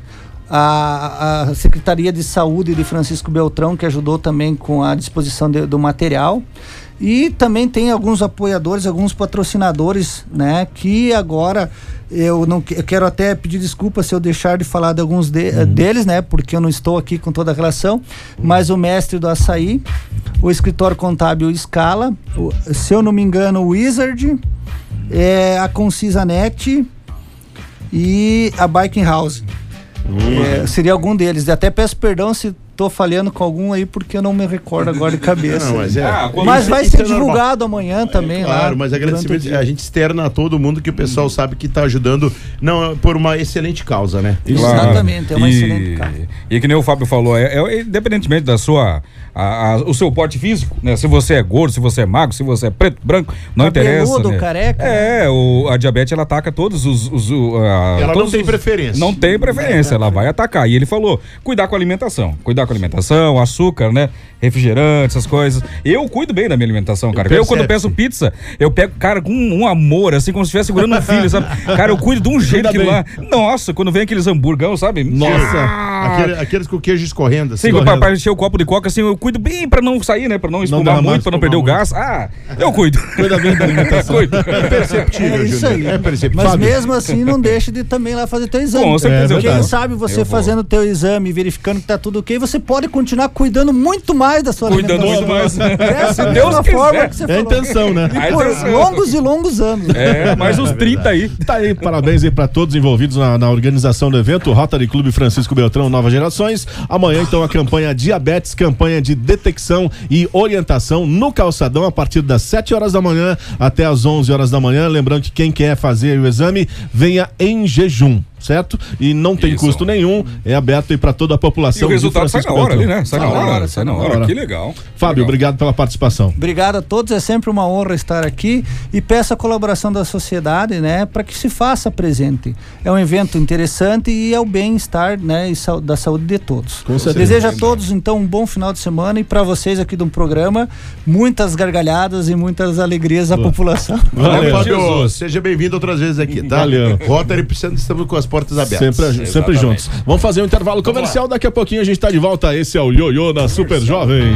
A, a Secretaria de Saúde de Francisco Beltrão, que ajudou também com a disposição de- do material. E também tem alguns apoiadores, alguns patrocinadores, né? Que agora eu não que- eu quero até pedir desculpa se eu deixar de falar de alguns de- eh, deles, né? Porque eu não estou aqui com toda a relação. Mas o Mestre do Açaí, o Escritório Contábil Scala, o- se eu não me engano, o Wizard, é, a Concisa Net e a Biking House. É, seria algum deles. Até peço perdão se tô falhando com algum aí, porque eu não me recordo agora de cabeça. Não, mas é- Ah, quando Mas isso- vai isso ser é normal. divulgado amanhã também lá. Claro, mas durante o agradecimento, dia. a gente externa a todo mundo que o pessoal sabe que está ajudando, não, por uma excelente causa, né? Claro. Exatamente, é uma e, excelente causa. E que nem o Fábio falou, é, é independentemente da sua, a- a- o seu porte físico, né? Se você é gordo, se você é magro, se você é preto, branco, não interessa. Cabeludo, Né? careca. É, o, a diabetes ela ataca todos os. os o, a- Ela não todos tem os- preferência. Não tem preferência, ela vai atacar. E ele falou: cuidar com a alimentação, cuidar com a alimentação, açúcar, né? Refrigerante, essas coisas. Eu cuido bem da minha alimentação, cara. Eu, quando peço pizza, eu pego, cara, com um amor, assim, como se estivesse segurando um filho, sabe? Cara, eu cuido de um jeito que bem. lá. Nossa, quando vem aqueles hamburgão, sabe? Nossa, Ah! aquele- aqueles com queijo escorrendo. assim. Sim, pra, pra encher o copo de coca, assim, eu cuido bem pra não sair, né? Pra não espumar derramar, muito, pra não perder o espumar gás. Ah, eu cuido. Cuida bem da alimentação. Cuido. É perceptível, É isso Júnior. aí. É perceptível. Mas Fábio, mesmo assim, não deixe de também lá fazer teu exame. Com certeza, É Quem verdade. sabe você Eu vou. fazendo o teu exame, verificando que tá tudo ok, você pode continuar cuidando muito mais da sua Cuidando alimentação. muito mais. Dessa Se Deus mesma quiser. forma que você É a falou. intenção, né? A E por intenção. longos e longos anos. É, mais uns trinta aí. Tá aí, parabéns aí pra todos envolvidos na, na organização do evento, o Rotary Clube Francisco Beltrão Novas Gerações. Amanhã, então, a campanha Diabetes, campanha de detecção e orientação no calçadão, a partir das sete horas da manhã até as onze horas da manhã. Lembrando que quem quer fazer o exame, venha em jejum, certo? E não tem Isso. custo nenhum, é aberto aí pra toda a E população. o resultado de sai na Francisco hora ali, Beltrão. né? Sai na hora, sai na hora. Que legal. Fábio, Legal. obrigado pela participação. Obrigado a todos, é sempre uma honra estar aqui e peço a colaboração da sociedade, né, para que se faça presente. É um evento interessante e é o bem-estar, né, e sau- da saúde de todos. Com certeza. Desejo a todos então um bom final de semana e para vocês aqui do programa muitas gargalhadas e muitas alegrias à população. Valeu, Valeu. Fábio. Jesus. Seja bem-vindo outras vezes aqui, tá? Valeu. Rotary, precisando, estamos com as portas abertas. Sempre, sempre juntos. Vamos fazer um intervalo comercial, daqui a pouquinho a gente tá de volta. Esse é o Ioiô da Super Jovem.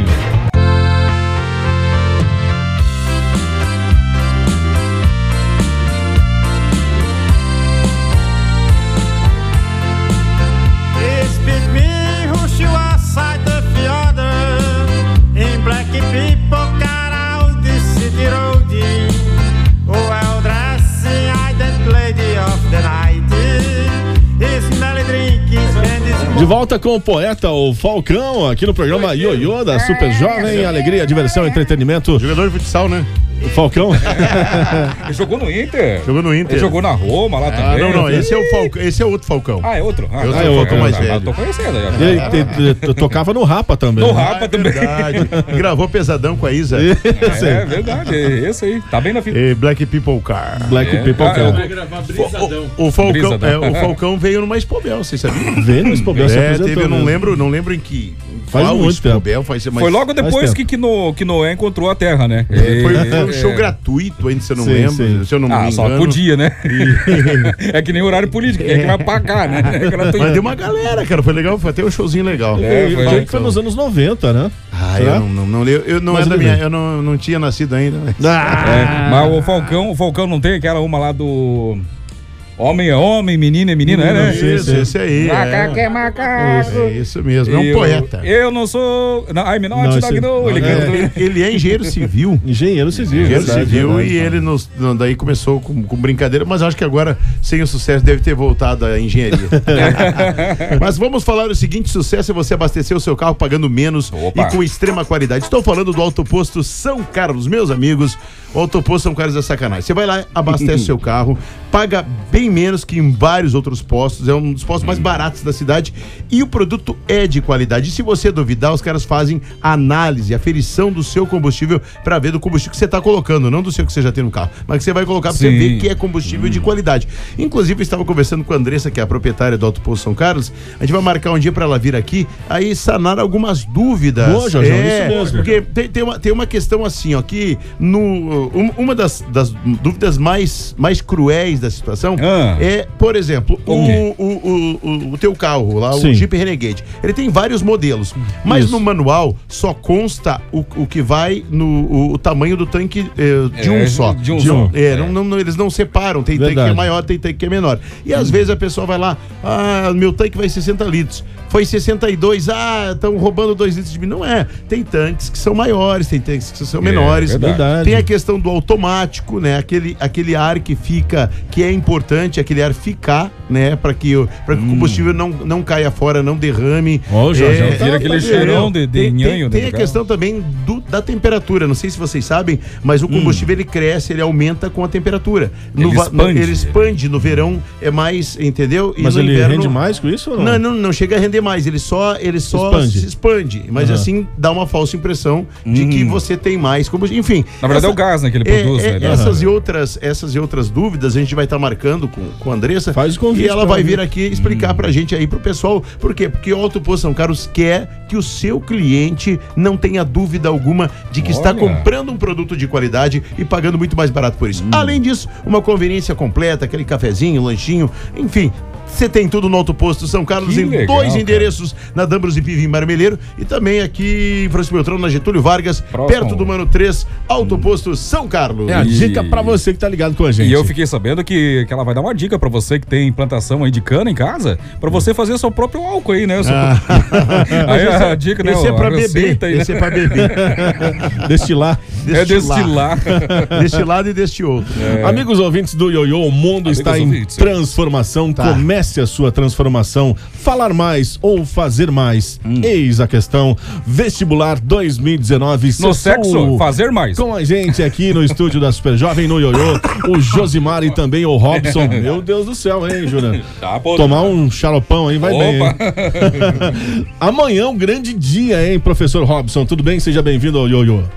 De volta com o poeta, o Falcão, aqui no programa Ioiô da Super Jovem. Alegria, diversão, entretenimento. Jogador de futsal, né? O Falcão. Ele jogou no Inter. Jogou no Inter. Ele jogou na Roma lá ah, também. Não, não, esse é o Falcão, esse é outro Falcão. Ah, é outro? Ah, eu ah, sou o Falcão é, mais é, velho. Eu tô conhecendo já. Ele te, te, tocava no Rapa também. No né? Rapa ah, também. Verdade. Gravou Pesadão com a Isa. É, é verdade, é esse aí. Tá bem na fita. E Black People Car. Black É. People Ah, Car. eu- Vai gravar Brisadão. O Falcão, Brisadão. é, o Falcão veio numa Expobel, vocês sabiam? Veio no Expobel, se É, apresentou teve, eu não mesmo. lembro, não lembro em que. Faz qual muito tempo. Expobel, faz, mas Foi logo depois tempo. que, que, no, que Noé encontrou a Terra, né? É, foi, foi um É. show gratuito ainda, se eu não Sim, lembro. sim. Se eu não Ah, me só engano. podia, né? É que nem horário político, quem é que vai pagar, né? É gratuito. Mas deu uma galera, cara. Foi legal, foi até um showzinho legal. É, É, foi- foi, foi nos anos noventa, né? Ah, Será? eu não, não, não, eu, eu não Mas é da ele minha, veio. eu não, não tinha nascido ainda. Mas... É, mas o Falcão, o Falcão não tem aquela uma lá do homem é homem, menino é menina, é, né? Isso, esse aí. Macaco é. é macaco. É isso mesmo, é um Eu- poeta. Eu não sou. Não, I'm not Não, dog esse- no. Ele É, canta- ele, ele é engenheiro civil. Engenheiro civil. Engenheiro verdade, civil verdade. e ele nos, no- daí começou com, com brincadeira, mas acho que agora, sem o sucesso, deve ter voltado à engenharia. Mas vamos falar o seguinte: sucesso é você abastecer o seu carro pagando menos Opa. e com extrema qualidade. Estou falando do Autoposto São Carlos, meus amigos. O Autoposto São Carlos é sacanagem. Você vai lá, abastece o seu carro, paga bem menos que em vários outros postos, é um dos postos mais baratos da cidade e o produto é de qualidade. E se você duvidar, os caras fazem a análise, a aferição do seu combustível para ver do combustível que você está colocando, não do seu que você já tem no carro, mas que você vai colocar para você Sim. ver que é combustível de qualidade. Inclusive, eu estava conversando com a Andressa, que é a proprietária do Autoposto São Carlos. A gente vai marcar um dia para ela vir aqui, aí sanar algumas dúvidas. Boa, Jorjão, é, isso mesmo. Porque tem, tem, uma, tem uma questão assim, ó, que no, um- uma das, das dúvidas mais, mais cruéis da situação Ah. é, por exemplo, o, O quê? o, o, o, o teu carro lá, Sim. o Jeep Renegade. Ele tem vários modelos, mas Isso. no manual só consta o, o que vai no o, o tamanho do tanque eh, de É, um só. de um só. É, Não, não, não- eles não separam, tem tanque que é Verdade. maior, tem tanque que é menor. E às vezes a pessoa vai lá, ah, meu tanque vai sessenta litros. Foi sessenta e dois, ah, estão roubando dois litros de mim. Não é. Tem tanques que são maiores, tem tanques que são É, menores. verdade. Tem a questão do automático, né? Aquele, aquele ar que fica, que é importante, aquele ar ficar, né? Para que, o- pra que o combustível não, não caia fora, não derrame. Ó, o Jorjão Vira aquele cheirão de- de tem, nhanho tem, dentro tem do a carro. questão também do, da temperatura. Não sei se vocês sabem, mas o combustível ele cresce, ele aumenta com a temperatura. No Ele va- no- expande. ele expande. No verão é mais, entendeu? E Mas no ele inverno, rende mais com isso ou não? não, não, não chega a render mais. Ele só, ele só Expande. se expande. Mas Aham. assim dá uma falsa impressão de que você tem mais combustível. Enfim. Na verdade essa- é o gás, né, que ele é, produz, é, né? essas, Aham. e outras, essas e outras dúvidas a gente vai estar marcando com, com a Andressa. Faz o convite e ela pra vai ela vir vir. aqui explicar pra gente aí, pro pessoal. Por quê? Porque o Autoposto São Carlos quer que o seu cliente não tenha dúvida alguma de que está Olha. comprando um produto de qualidade e pagando muito mais barato por isso. Hum. Além disso, uma conveniência completa, aquele cafezinho, lanchinho, enfim. Você tem tudo no Autoposto São Carlos Que em legal, dois cara. endereços, na Dambros e Piva em Marmeleiro e também aqui em Francisco Beltrão, na Getúlio Vargas, Próximo. perto do Mano três, Autoposto São Carlos. É a E- dica pra você que tá ligado com a gente. E eu fiquei sabendo que, que ela vai dar uma dica pra você que tem plantação aí de cana em casa, pra você fazer seu próprio álcool aí, né? Seu- aí a dica, né? Esse é a pra beber, receita aí, né? esse é pra beber. Destilar. É destilar. Deste lado e deste outro. É. Amigos ouvintes do Ioiô, o mundo Amigos está em ouvintes. transformação. Tá. Comece a sua transformação. Falar mais ou fazer mais. Hum. Eis a questão. Vestibular dois mil e dezenove. No Sessão sexo, fazer mais. Com a gente aqui no estúdio da Super Jovem no Ioiô, o Josimar e também o Robson. Meu Deus do céu, hein, Júnior? Tá, pô. Tomar um xaropão aí vai bem. Opa. hein? Amanhã é um grande dia, hein, professor Robson? Tudo bem? Seja bem-vindo ao Ioiô.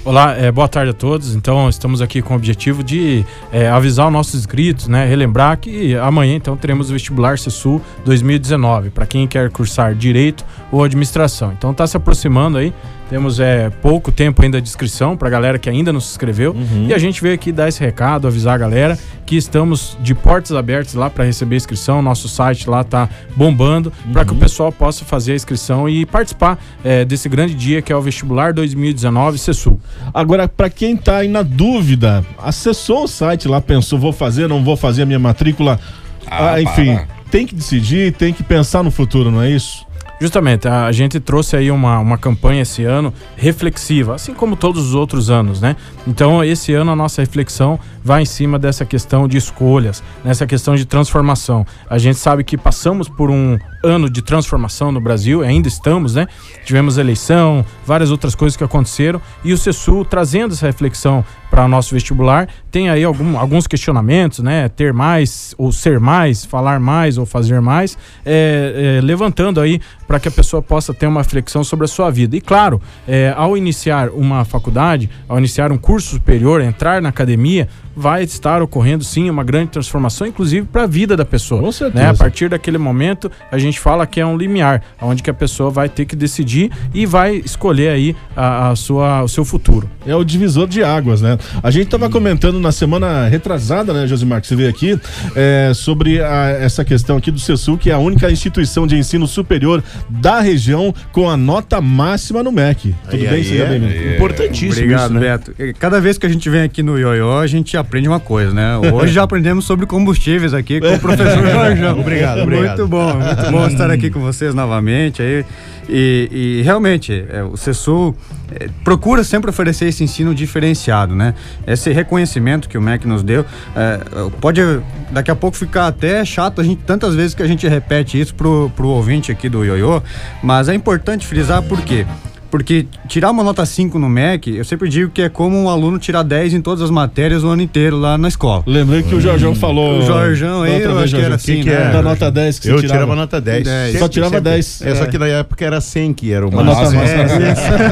Olá, é, boa tarde a todos. Então, estamos aqui com o objetivo de é, avisar os nossos inscritos, né? Relembrar que amanhã, então, teremos o vestibular CESUL dois mil e dezenove, para quem quer cursar Direito ou Administração. Então, está se aproximando aí. Temos é, pouco tempo ainda de inscrição para a galera que ainda não se inscreveu. Uhum. E a gente veio aqui dar esse recado, avisar a galera que estamos de portas abertas lá para receber a inscrição. Nosso site lá tá bombando, uhum, para que o pessoal possa fazer a inscrição e participar é, desse grande dia que é o Vestibular dois mil e dezenove CESUL. Agora, para quem tá aí na dúvida, acessou o site lá, pensou, vou fazer, não vou fazer a minha matrícula. Ah, ah, enfim, para. Tem que decidir, tem que pensar no futuro, não é isso? Justamente, a gente trouxe aí uma, uma campanha esse ano reflexiva, assim como todos os outros anos, né? Então, esse ano a nossa reflexão vai em cima dessa questão de escolhas, nessa questão de transformação. A gente sabe que passamos por um ano de transformação no Brasil, ainda estamos, né? Tivemos eleição, várias outras coisas que aconteceram, e o CESUL trazendo essa reflexão para o nosso vestibular, tem aí algum, alguns questionamentos, né? Ter mais ou ser mais, falar mais ou fazer mais, é, é, levantando aí para que a pessoa possa ter uma reflexão sobre a sua vida. E claro, é, ao iniciar uma faculdade, ao iniciar um curso superior, entrar na academia, vai estar ocorrendo sim uma grande transformação, inclusive para a vida da pessoa. Com certeza. Né? A partir daquele momento, a gente fala que é um limiar, onde que a pessoa vai ter que decidir e vai escolher aí a, a sua, o seu futuro. É o divisor de águas, né? A gente estava comentando na semana retrasada, né, Josimar, que você veio aqui, é, sobre a, essa questão aqui do CESUL, que é a única instituição de ensino superior da região com a nota máxima no M E C. Tudo aí, bem, seja bem-vindo. Importantíssimo. Obrigado, isso, né? Beto. Cada vez que a gente vem aqui no Ioiô, a gente aprende uma coisa, né? Hoje já aprendemos sobre combustíveis aqui com o professor Jorjão. Obrigado, obrigado. Muito bom, muito bom estar aqui com vocês novamente aí. E, e realmente, é, o CESUL é, procura sempre oferecer esse ensino diferenciado, né? Esse reconhecimento que o M E C nos deu, é, pode daqui a pouco ficar até chato a gente, tantas vezes que a gente repete isso pro, pro ouvinte aqui do Ioiô, mas é importante frisar por quê? Porque tirar uma nota cinco no M E C, eu sempre digo que é como um aluno tirar dez em todas as matérias o ano inteiro lá na escola. Lembrei que o Jorjão falou. O Jorjão aí, eu acho que era assim, que né? Da nota dez que você eu tirava. tirava nota dez. dez. Só tirava sempre. dez. É, só que na época era cem que era o máximo. Nota máxima.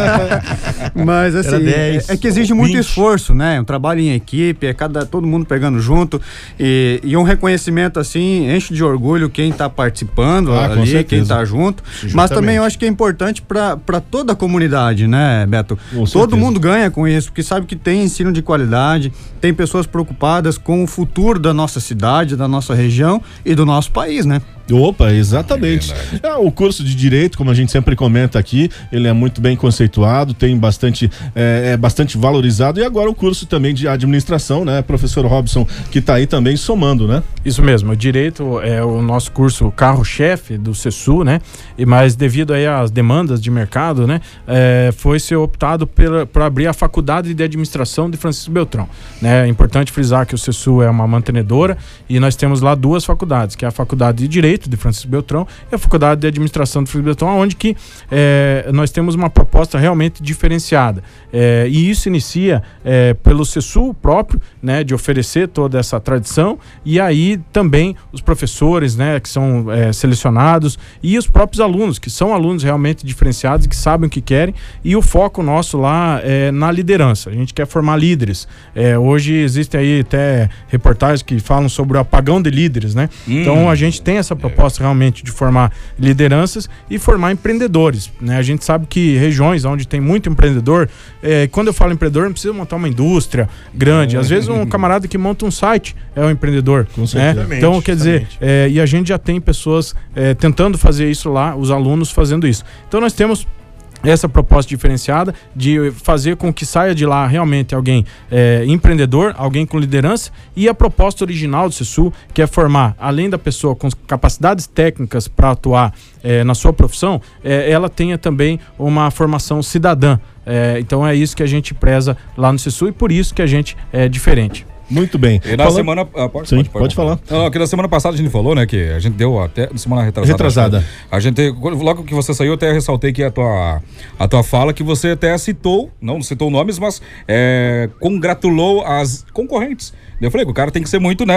É. Mas assim, dez, é, é que exige muito vinte. Esforço, né? Um trabalho em equipe, é cada, todo mundo pegando junto e, e um reconhecimento assim, enche de orgulho quem tá participando ah, ali, quem tá junto. Justamente. Mas também eu acho que é importante para toda a comunidade, né? Beto, com todo certeza. Mundo ganha com isso, porque sabe que tem ensino de qualidade, tem pessoas preocupadas com o futuro da nossa cidade, da nossa região e do nosso país, né? Opa, exatamente. É, o curso de Direito, como a gente sempre comenta aqui, ele é muito bem conceituado, tem bastante, é, é bastante valorizado, e agora o curso também de Administração, né? Professor Robson, que está aí também somando, né? Isso mesmo, o Direito é o nosso curso carro-chefe do CESUL, né? E, mas devido aí às demandas de mercado, né? É, foi ser optado para abrir a Faculdade de Administração de Francisco Beltrão, né? É importante frisar que o CESUL é uma mantenedora e nós temos lá duas faculdades, que é a Faculdade de Direito de Francisco Beltrão e a Faculdade de Administração de Francisco Beltrão, onde que é, nós temos uma proposta realmente diferenciada. É, e isso inicia é, pelo CESUL próprio, né, de oferecer toda essa tradição, e aí também os professores, né, que são é, selecionados, e os próprios alunos, que são alunos realmente diferenciados, que sabem o que querem, e o foco nosso lá é na liderança. A gente quer formar líderes. É, hoje existem aí até reportagens que falam sobre o apagão de líderes, né? Hum. Então a gente tem essa proposta realmente de formar lideranças e formar empreendedores, né? A gente sabe que regiões onde tem muito empreendedor, é, quando eu falo empreendedor, não precisa montar uma indústria grande. Às vezes um camarada que monta um site é um empreendedor, né? Então, quer dizer, é, e a gente já tem pessoas é, tentando fazer isso lá, os alunos fazendo isso. Então nós temos essa proposta diferenciada de fazer com que saia de lá realmente alguém é, empreendedor, alguém com liderança, e a proposta original do CESUL, que é formar, além da pessoa com capacidades técnicas para atuar é, na sua profissão, é, ela tenha também uma formação cidadã. É, então é isso que a gente preza lá no CESUL e por isso que a gente é diferente. Muito bem. E na Falando... semana... Ah, pode, Sim, pode, pode, pode falar. Não, não, que na semana passada a gente falou, né, que a gente deu até... Na semana retrasada. Retrasada. A gente, logo que você saiu, eu até ressaltei que a tua, a tua fala, que você até citou, não citou nomes, mas é, congratulou as concorrentes. Eu falei que o cara tem que ser muito, né?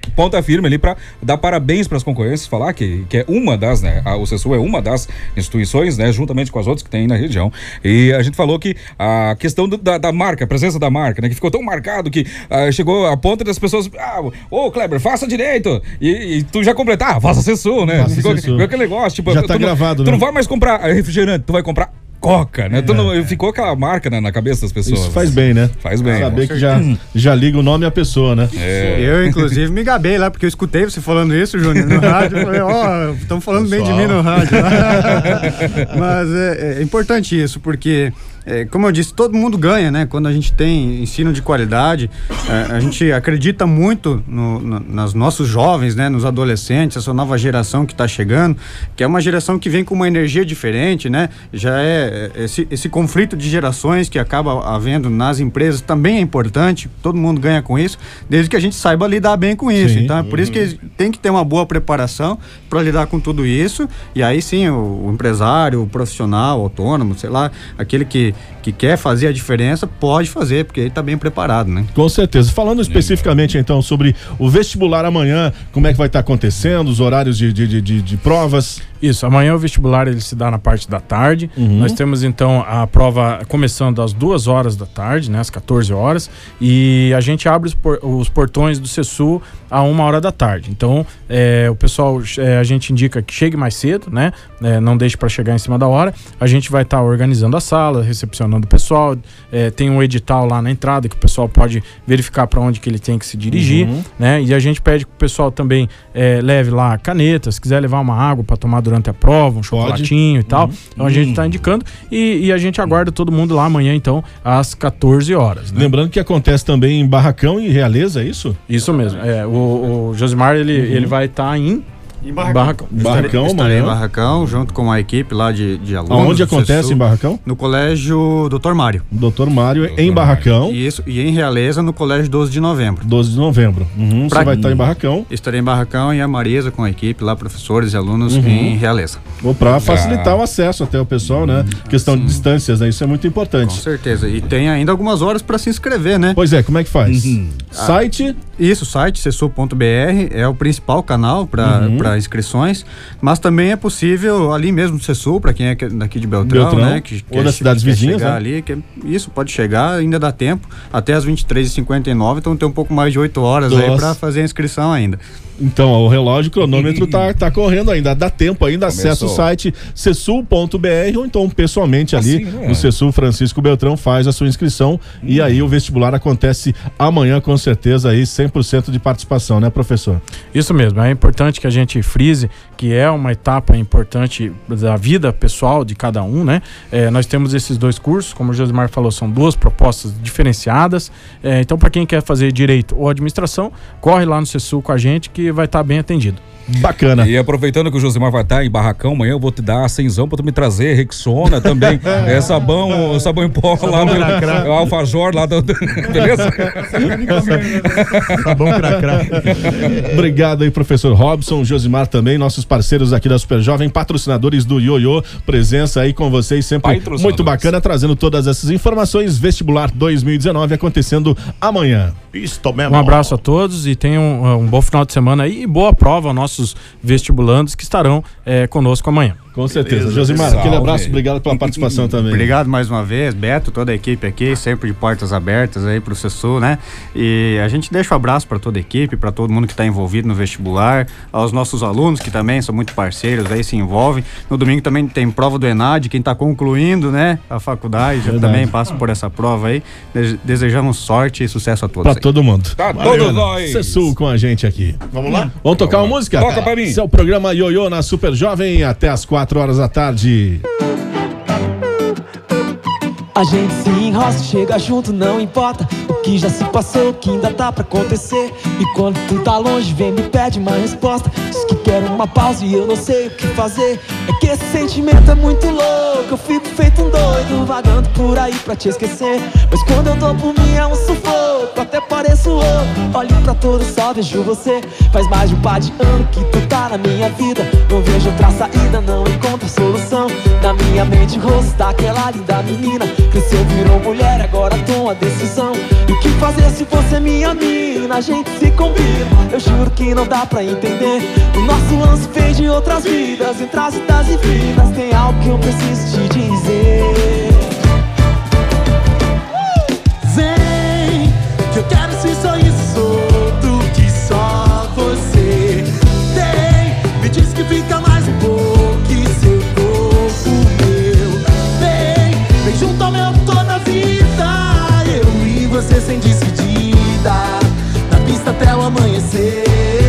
ponta firme ali para dar parabéns para as concorrências, falar que, que é uma das, né? A, o CESU é uma das instituições, né? Juntamente com as outras que tem na região. E a gente falou que a questão do, da, da marca, a presença da marca, né? Que ficou tão marcado que uh, chegou a ponta das pessoas, ah, ô Kleber, faça direito. E, e tu já completar, ah, faça CESU, né? Faça Ficou, CESU. ficou aquele negócio, tipo, Já tu tá não- gravado, Tu né? não vai mais comprar refrigerante, tu vai comprar Coca, né? Tu não- ficou aquela marca na, na cabeça das pessoas. Isso faz bem, né? Faz bem. Saber que já, já liga o nome à pessoa, né? É. Eu, inclusive, me gabei lá, porque eu escutei você falando isso, Júnior, no rádio. Eu falei, ó, estão falando bem de mim no rádio. Mas é, é importante isso, porque, é, como eu disse, todo mundo ganha, né? Quando a gente tem ensino de qualidade, é, a gente acredita muito no, no, nos nossos jovens, né? Nos adolescentes, essa nova geração que está chegando, que é uma geração que vem com uma energia diferente, né? Já é esse, esse conflito de gerações que acaba havendo nas empresas também é importante, todo mundo ganha com isso, desde que a gente saiba lidar bem com isso. Sim. Então é por isso que tem que ter uma boa preparação para lidar com tudo isso, e aí sim o, o empresário, o profissional, o autônomo, sei lá, aquele que, que quer fazer a diferença, pode fazer, porque ele está bem preparado, né? Com certeza. Falando especificamente, então, sobre o vestibular amanhã, como é que vai estar acontecendo, os horários de, de, de, de- de provas? Isso, amanhã o vestibular ele se dá na parte da tarde. Uhum. Nós temos então a prova começando às duas horas da tarde, né, às quatorze horas, e a gente abre os, por- os portões do CESU a uma hora da tarde. Então, é, o pessoal, é, a gente indica que chegue mais cedo, né, é, não deixe para chegar em cima da hora. A gente vai estar organizando a sala, recepcionando o pessoal. É, tem um edital lá na entrada que o pessoal pode verificar para onde que ele tem que se dirigir, Uhum. né? E a gente pede que o pessoal também é, leve lá caneta, se quiser levar uma água para tomar durante a prova, um chocolatinho e tal. Então a gente está indicando e, e a gente aguarda todo mundo lá amanhã, então, às quatorze horas. Né? Lembrando que acontece também em Barracão e Realeza, é isso? Isso mesmo. É, o, o Josimar, ele, ele vai estar em Em Barracão Barracão. Estarei, estarei em amanhã. Barracão, junto com a equipe lá de, de alunos. Aonde do acontece CESU, em Barracão? No colégio doutor Mário. doutor Mário em Barracão. Isso, e em Realeza, no colégio doze de novembro. doze de novembro. Uhum, Pra- Você vai estar em Barracão. Estarei em Barracão e a Marisa com a equipe lá, professores e alunos Uhum. em Realeza. Ou para facilitar o acesso até o pessoal, né? Questão de distâncias, né? Isso é muito Com importante. certeza. E tem ainda algumas horas para se inscrever, né? Pois é, como é que faz? Uhum. Site? Isso, site cesu ponto b r é o principal canal para Uhum. inscrições, mas também é possível ali mesmo no CESU, para quem é que- daqui de Beltrão, Beltrão, né? Que, ou das que cidades quer vizinhas, chegar né? ali, que, isso, pode chegar, ainda dá tempo, até as vinte e três e cinquenta e nove, então tem um pouco mais de oito horas aí Nossa. para fazer a inscrição ainda. Então, ó, o relógio, o cronômetro tá, tá correndo ainda. Dá tempo ainda, Começou. acessa o site cesul ponto b r ou então pessoalmente ali Assim, né? no CESU Francisco Beltrão, faz a sua inscrição e aí o vestibular acontece amanhã com certeza aí cem por cento de participação, né, professor? Isso mesmo, é importante que a gente frise que é uma etapa importante da vida pessoal de cada um, né? É, nós temos esses dois cursos, como o Josimar falou, são duas propostas diferenciadas. É, então, para quem quer fazer direito ou administração, corre lá no CESU com a gente que vai estar bem atendido. Bacana. E aproveitando que o Josimar vai estar em Barracão, amanhã eu vou te dar cenzão pra tu me trazer Rexona também, é, sabão, sabão em pó lá do cracrá. Alfajor lá do... Beleza? Sabão cracrá. Obrigado aí, professor Robson, Josimar também, nossos parceiros aqui da Super Jovem, patrocinadores do Ioiô, presença aí com vocês sempre muito bacana, trazendo todas essas informações. Vestibular dois mil e dezenove acontecendo amanhã. Isto mesmo. Um abraço a todos e tenham um, um bom final de semana aí e boa prova aos nossos vestibulandos que estarão é, conosco amanhã. Com certeza. Josimar, aquele abraço, obrigado pela participação também. Obrigado mais uma vez, Beto, toda a equipe aqui, sempre de portas abertas aí pro CESU, né? E a gente deixa um abraço para toda a equipe, para todo mundo que está envolvido no vestibular, aos nossos alunos que também são muito parceiros, aí se envolvem. No domingo também tem prova do ENAD, quem está concluindo, né, a faculdade, já também passa por essa prova aí. Dese- Desejamos sorte e sucesso a todos. Pra aí. todo mundo. Tá Valeu, todos nós. CESU com a gente aqui. Vamos lá? Vamos tocar uma música? Toca pra mim. Esse é o programa Ioiô na Super Jovem, até as quatro horas da tarde. A gente se enrosca, chega junto, não importa o que já se passou, o que ainda tá pra acontecer. E quando tu tá longe, vem me pede uma resposta. Diz que quer uma pausa e eu não sei o que fazer. É que esse sentimento é muito louco, eu fico feito um doido, vagando por aí pra te esquecer. Mas quando eu tô por mim é um sufoco, até pareço louco. Olho pra todo, só vejo você. Faz mais de um par de ano que tu tá na minha vida. Não vejo outra saída, não encontro solução. Na minha mente o rosto daquela linda menina. Cresceu, virou mulher, agora toma a decisão. E o que fazer se você é minha mina? A gente se combina, eu juro que não dá pra entender. O nosso lance fez de outras vidas, entre as idas e vindas. Tem algo que eu preciso te dizer. Vem, que eu quero esse sorriso solto que só você tem. Me diz que fica mais um pouco que seu corpo meu. Vem, vem junto ao meu toda a vida. Eu e você sem despedida, na pista até o amanhecer.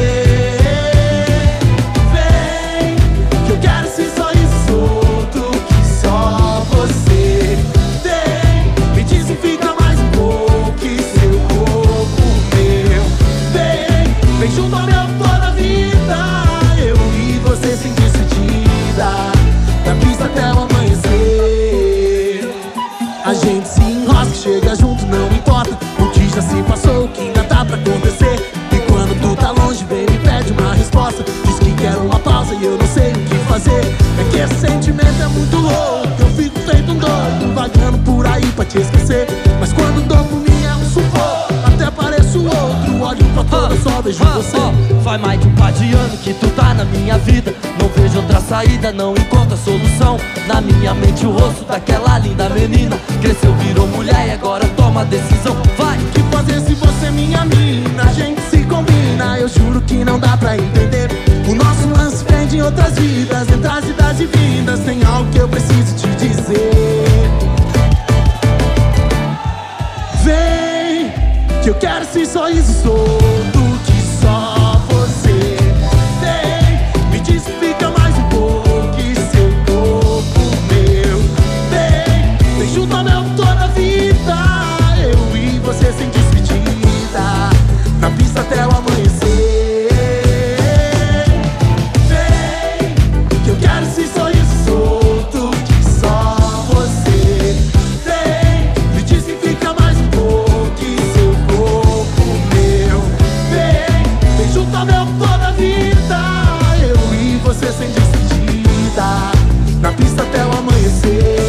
Vem, que eu quero esse sorriso solto que só você tem. Me diz que fica mais um pouco que seu corpo meu. Vem, vem junto ao meu toda a vida. Eu e você sem despedida, na pista até o amanhecer. A gente se enrosca, chega junto, não importa o que já se passou, o que ainda tá pra acontecer. E quando tu tá longe, vem me pede uma resposta. Diz que quer uma pausa e eu não sei o que fazer. É que esse sentimento é muito louco, eu fico feito um doido, vagando por aí pra te esquecer. Mas quando dou por mim é um sufoco, até pareço outro. Olho pra toda, só vejo você. Faz mais de um par de anos que tu tá na minha vida. Não vejo outra saída, não encontro a solução. Na minha mente o rosto daquela linda menina. Cresceu, virou mulher e agora toma a decisão. Vai! O que fazer se você é minha mina? A gente se combina, eu juro que não dá pra entender. O nosso lance vem de outras vidas, entre as idas e vindas. Tem algo que eu preciso te dizer. Vem, que eu quero esse sorriso solto que só você tem. Me diz que fica mais um pouco que seu corpo meu. Vem, vem junto ao meu toda a vida. Eu e você sem despedida, na pista até o amanhecer. Vem, que eu quero esse sorriso solto que só você tem. Me diz que fica mais um pouco que seu corpo meu. Vem, vem junto ao meu toda a vida. Eu e você sem despedida, na pista até o amanhecer.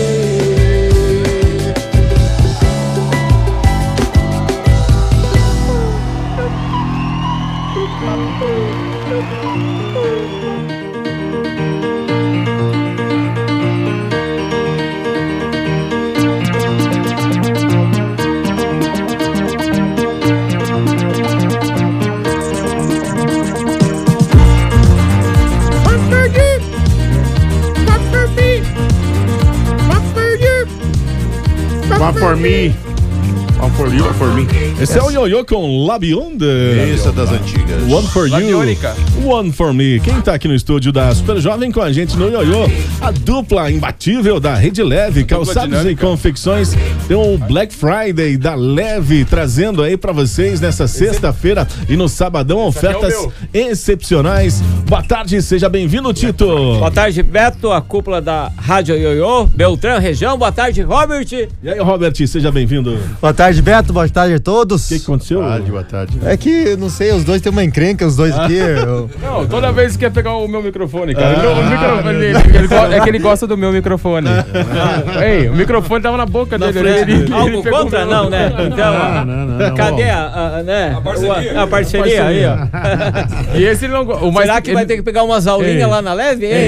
One for me. One for you, one for me. Esse é o Ioiô com Labionda. Essa das antigas. One for you, Labiônica. one for me. Quem tá aqui no estúdio da Super Jovem com a gente no Ioiô? A dupla imbatível da Rede Leve, calçados e dinâmica. confecções. Tem o Black Friday da Leve, trazendo aí pra vocês nessa sexta-feira e no sabadão ofertas excepcionais. Boa tarde, seja bem-vindo, Tito. Boa tarde, Beto, a cúpula da Rádio Ioiô, Beltrão, região. Boa tarde, Robert. E aí, Robert, seja bem-vindo. Boa tarde, Beto. Boa tarde a todos. O que, que aconteceu? Boa tarde, boa tarde. É que, não sei, os dois têm uma encrenca, os dois aqui. Eu... Não, toda vez que quer pegar o meu microfone, cara. Ah, o meu, microfone dele, ele go- é que ele gosta do meu microfone. Ei, o microfone tava na boca Na dele. frente Ele, dele. Algo pegou contra, o meu- não, né? Então, Não, não, não, não, cadê ó. a, a, né? A parceria. O- a parceria A aí, ó. E esse ele não gosta. Será que vai ter que pegar umas aulinhas Ei. lá na Leve? Ei. Ei.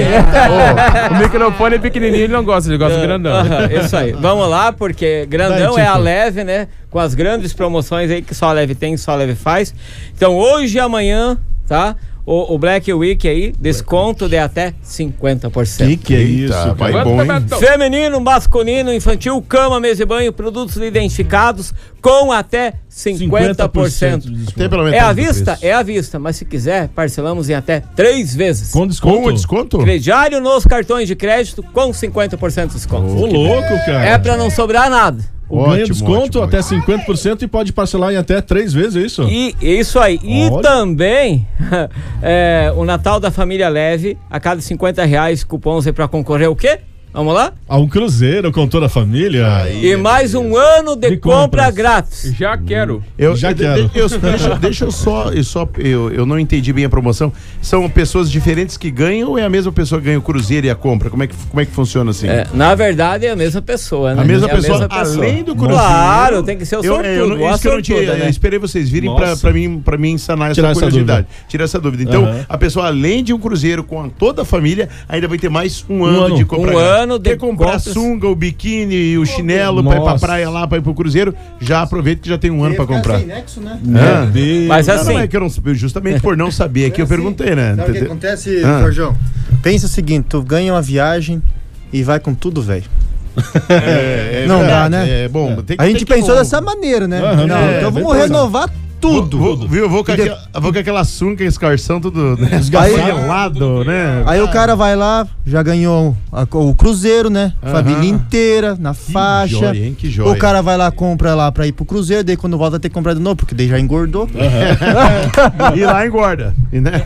Ô, o microfone é pequenininho, ele não gosta, ele gosta do grandão. Aham, isso aí. Vamos lá, porque grandão Vai, é a Tito. Leve, né? Com as grandes promoções aí que só a Leve tem, só a Leve faz. Então hoje e amanhã, tá? O, o Black Week aí, desconto de até cinquenta por cento. Que que é isso, cara? vai bom, hein? Feminino, masculino, infantil, cama, mesa e banho, produtos identificados com até cinquenta por cento. Tem pelo menos É à metade do vista? preço. É à vista, mas se quiser, parcelamos em até três vezes. Com desconto? Com desconto? Crediário nos cartões de crédito com cinquenta por cento de desconto. Ô, louco, cara. É pra não sobrar nada. Ganha Ótimo, desconto ótimo, até cinquenta por cento e pode parcelar em até três vezes, é isso? E isso aí. E Olha. também é, o Natal da Família Leve, a cada cinquenta reais, cupons aí pra concorrer o quê? Vamos lá? A um cruzeiro com toda a família. E mais um ano de, compra grátis. Já quero. Eu, Já eu- quero. eu- deixa, deixa eu só, eu só eu, eu não entendi bem a promoção. São pessoas diferentes que ganham ou é a mesma pessoa que ganha o cruzeiro e a compra? Como é que, como é que funciona assim? É, na verdade é a mesma pessoa, né? A mesma É pessoa, além do cruzeiro. Claro, tem que ser o eu, sortudo. eu, não- a isso que eu não tinha, sortuda, eu né? esperei vocês virem pra, Nossa. pra mim, pra mim sanar essa Tirar essa curiosidade. dúvida. Tirar essa dúvida. Então, Aham. a pessoa, além de um cruzeiro com a- toda a família, ainda vai ter mais um, Um ano, ano. de compra. Um grátis. ano de Quer comprar compras. sunga, o biquíni e o chinelo pra ir pra Nossa. praia lá, pra ir pro cruzeiro, já aproveita que já tem um ano pra comprar. nexo, né? Ah. Meu Deus. Mas Não, assim, não, é que eu não, eu justamente por não saber aqui, eu perguntei, né? Sabe o que Entendeu? acontece, Ah. Jorjão? Pensa o seguinte, tu ganha uma viagem e vai com tudo, velho. É, é Não verdade, dá, né? É bom. Tem que- A tem gente que- pensou dessa maneira, né? Aham, Não, é, então bem vamos pensado. renovar tudo. Vou, vou, viu, eu vou com, E de- aquela, eu vou com aquela sunga, escarção, tudo né? Aí- esgafanado, né? Aí o cara vai lá, já ganhou a- o cruzeiro, né? Aham. Família inteira, na faixa. joia, hein? Que joia. O cara vai lá, compra lá pra ir pro cruzeiro, daí quando volta tem que comprar de novo, porque daí já engordou. E lá engorda. E, né?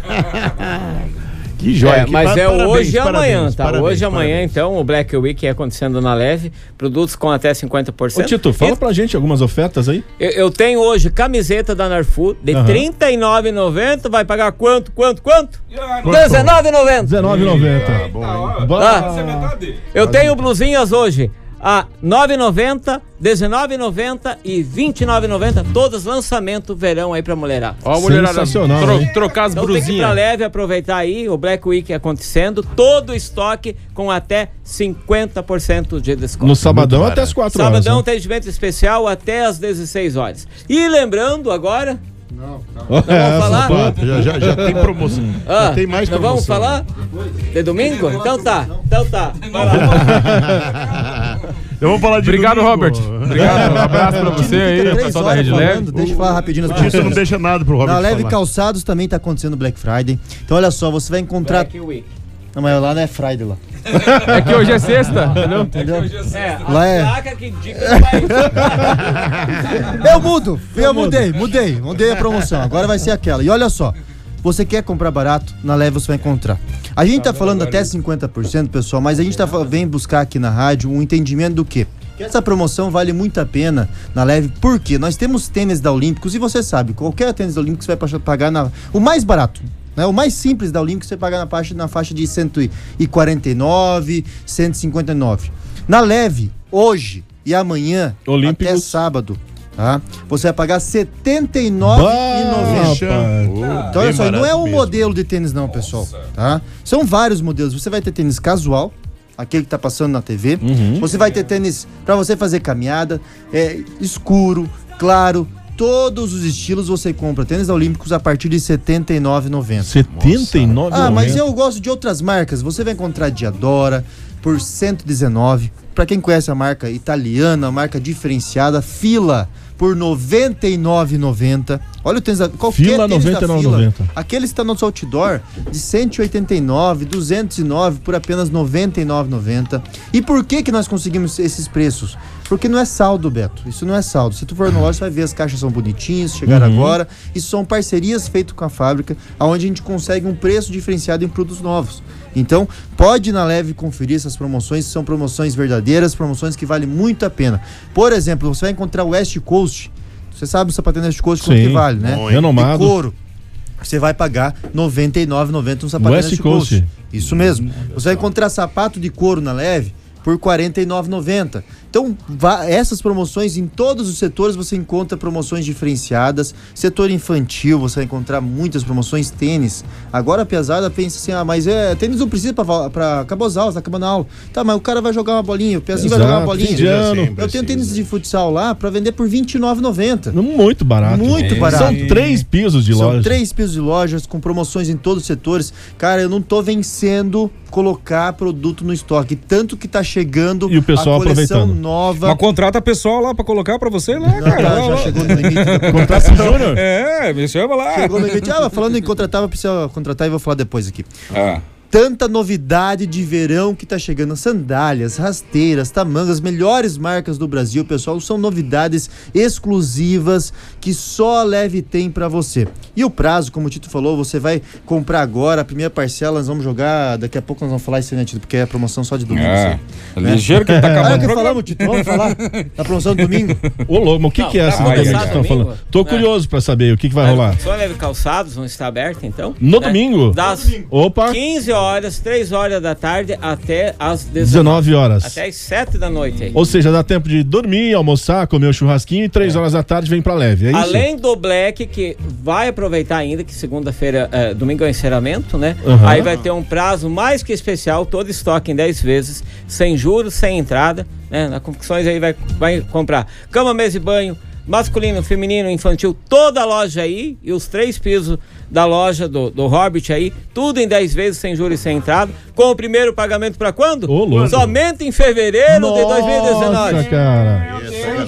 Que joia. É, que mas pa- é parabéns, hoje e amanhã, parabéns, tá? parabéns, hoje e amanhã, parabéns. então, o Black Week é acontecendo na Leve. Produtos com até cinquenta por Ô, cento. Tito, fala E pra gente algumas ofertas aí. eu, eu tenho hoje camiseta da Narfu de Aham. trinta e nove reais e noventa centavos. Vai pagar quanto, quanto, quanto? Quanto? dezenove reais e noventa centavos. dezenove reais e noventa Tá centavos. bom, hein? Ah, eu tenho blusinhas hoje a nove reais e noventa centavos, dezenove reais e noventa centavos e vinte e nove reais e noventa centavos. Todos lançamento verão aí pra mulherada. Ó, a mulherada, Sensacional, tro- hein? trocar as Então tem que ir pra brusinhas. Leve, aproveitar aí o Black Week acontecendo, todo o estoque com até cinquenta por cento de desconto. No sabadão Muito até barato. as quatro horas. Sabadão, né? atendimento especial até às dezesseis horas. E lembrando agora, É, falar? só Já, já, já tem promoção. ah, já tem mais nós promoção. vamos falar de domingo? Então tá, então tá. Vai lá. Eu vou falar de Obrigado, domingo. Robert. Obrigado. Um abraço pra você aí, Fica o três pessoal da horas Rede Leve. falando, Deixa eu falar rapidinho. O Tito não deixa nada pro Robert Na Leve falar. Calçados também tá acontecendo Black Friday. Então olha só, você vai encontrar... Black Week. Não, mas lá não é Friday lá. É que hoje é sexta, entendeu? Entendeu? É, Lá a é- placa que indica que vai... Eu mudo, eu mudei, mudei, mudei a promoção. Agora vai ser aquela. E olha só, você quer comprar barato, na Leve você vai encontrar. A gente tá falando até cinquenta por cento, pessoal, mas a gente tá, fa- vem buscar aqui na rádio um entendimento do quê? Que essa promoção vale muito a pena na Leve, porque nós temos tênis da Olímpicos e você sabe, qualquer tênis da Olímpicos você vai pa- pagar na, o mais barato. Né? O mais simples da Olímpicos você paga na faixa, na faixa de cento e quarenta e nove, cento e cinquenta e nove. Na Leve, hoje e amanhã, Olímpicos. até sábado, tá? Você vai pagar setenta e nove reais e noventa centavos. Então, olha só, não é um modelo de tênis não, pessoal, tá? São vários modelos. Você vai ter tênis casual, aquele que tá passando na T V. Uhum. Você vai ter tênis para você fazer caminhada, é, escuro, claro, todos os estilos você compra. Tênis Olímpicos a partir de setenta e nove reais e noventa centavos. setenta e nove Ah, mas reais. eu gosto de outras marcas. Você vai encontrar Diadora por cento e dezenove. Para quem conhece a marca italiana, a marca diferenciada, Fila por noventa e nove reais e noventa centavos. Olha o tênis da, qualquer Fila, tênis noventa e nove da reais e Fila. noventa. Aquele está no nosso outdoor de cento e oitenta e nove, duzentos e nove por apenas noventa e nove reais e noventa centavos. E por que que nós conseguimos esses preços? Porque não é saldo, Beto. Isso não é saldo. Se tu for na loja, você vai ver as caixas são bonitinhas, chegaram Uhum. agora. Isso são parcerias feitas com a fábrica, onde a gente consegue um preço diferenciado em produtos novos. Então, pode ir na Leve conferir essas promoções, são promoções verdadeiras, promoções que valem muito a pena. Por exemplo, você vai encontrar o West Coast. Você sabe o sapatinho West Coast quanto Sim, que vale, né? bom, hein? Renomado. De couro. Você vai pagar noventa e nove reais e noventa centavos um sapatinho West West Coast. Coast. Isso mesmo. Você vai encontrar sapato de couro na Leve por quarenta e nove reais e noventa centavos. Então, vá- essas promoções em todos os setores você encontra promoções diferenciadas. Setor infantil, você vai encontrar muitas promoções. Tênis. Agora a pesada pensa assim, ah, mas é, tênis não precisa pra, pra acabar as aulas, tá acabando a aula. Tá, mas o cara vai jogar uma bolinha, o pezinho vai jogar uma Exato, bolinha. fim de ano. Eu tenho tênis de futsal lá pra vender por vinte e nove reais e noventa centavos. Muito barato. Muito É. barato. São três pisos de São loja. três pisos de lojas com promoções em todos os setores. Cara, eu não tô vencendo colocar produto no estoque. Tanto que tá chegando E o pessoal a coleção aproveitando. nova. Mas contrata pessoal lá pra colocar pra você lá, Não, cara. já, Lá, já lá. chegou no limite. Contrato Júnior? É, me chama lá. Chegou no limite. Ah, mas falando em contratar, eu preciso contratar e vou falar depois aqui. Ah. tanta novidade de verão que tá chegando. Sandálias, rasteiras, tamangas, melhores marcas do Brasil, pessoal. São novidades exclusivas que só a Leve tem pra você. E o prazo, como o Tito falou, você vai comprar agora. A primeira parcela nós vamos jogar. Daqui a pouco nós vamos falar isso aí, né, Tito? Porque é a promoção só de domingo. É, assim, ligeiro que tá acabando. Ah, é o que falamos, Tito? Vamos falar da promoção do domingo? Ô, louco, o que, Não, que é essa tá novidade que calçado estão domingo? falando? Tô É. curioso pra saber o que, que vai rolar. Só Leve Calçados vão estar abertos, então. No né? domingo? Das Opa. quinze horas, três horas da tarde até as dezenove horas. Até as sete da noite aí. Ou seja, dá tempo de dormir, almoçar, comer o churrasquinho e três horas da tarde vem pra Leve, é isso? Além do Black, que vai aproveitar ainda, que segunda-feira, é, domingo é o encerramento, né? Uhum. Aí vai ter um prazo mais que especial, todo estoque em dez vezes, sem juros, sem entrada, né? Na Confecções aí vai, vai comprar cama, mesa e banho, masculino, feminino, infantil, toda a loja aí e os três pisos da loja do, do Hobbit aí, tudo em dez vezes, sem juros e sem entrada, com o primeiro pagamento pra quando? louco. Somente em fevereiro Nossa, de dois mil e dezenove. cara.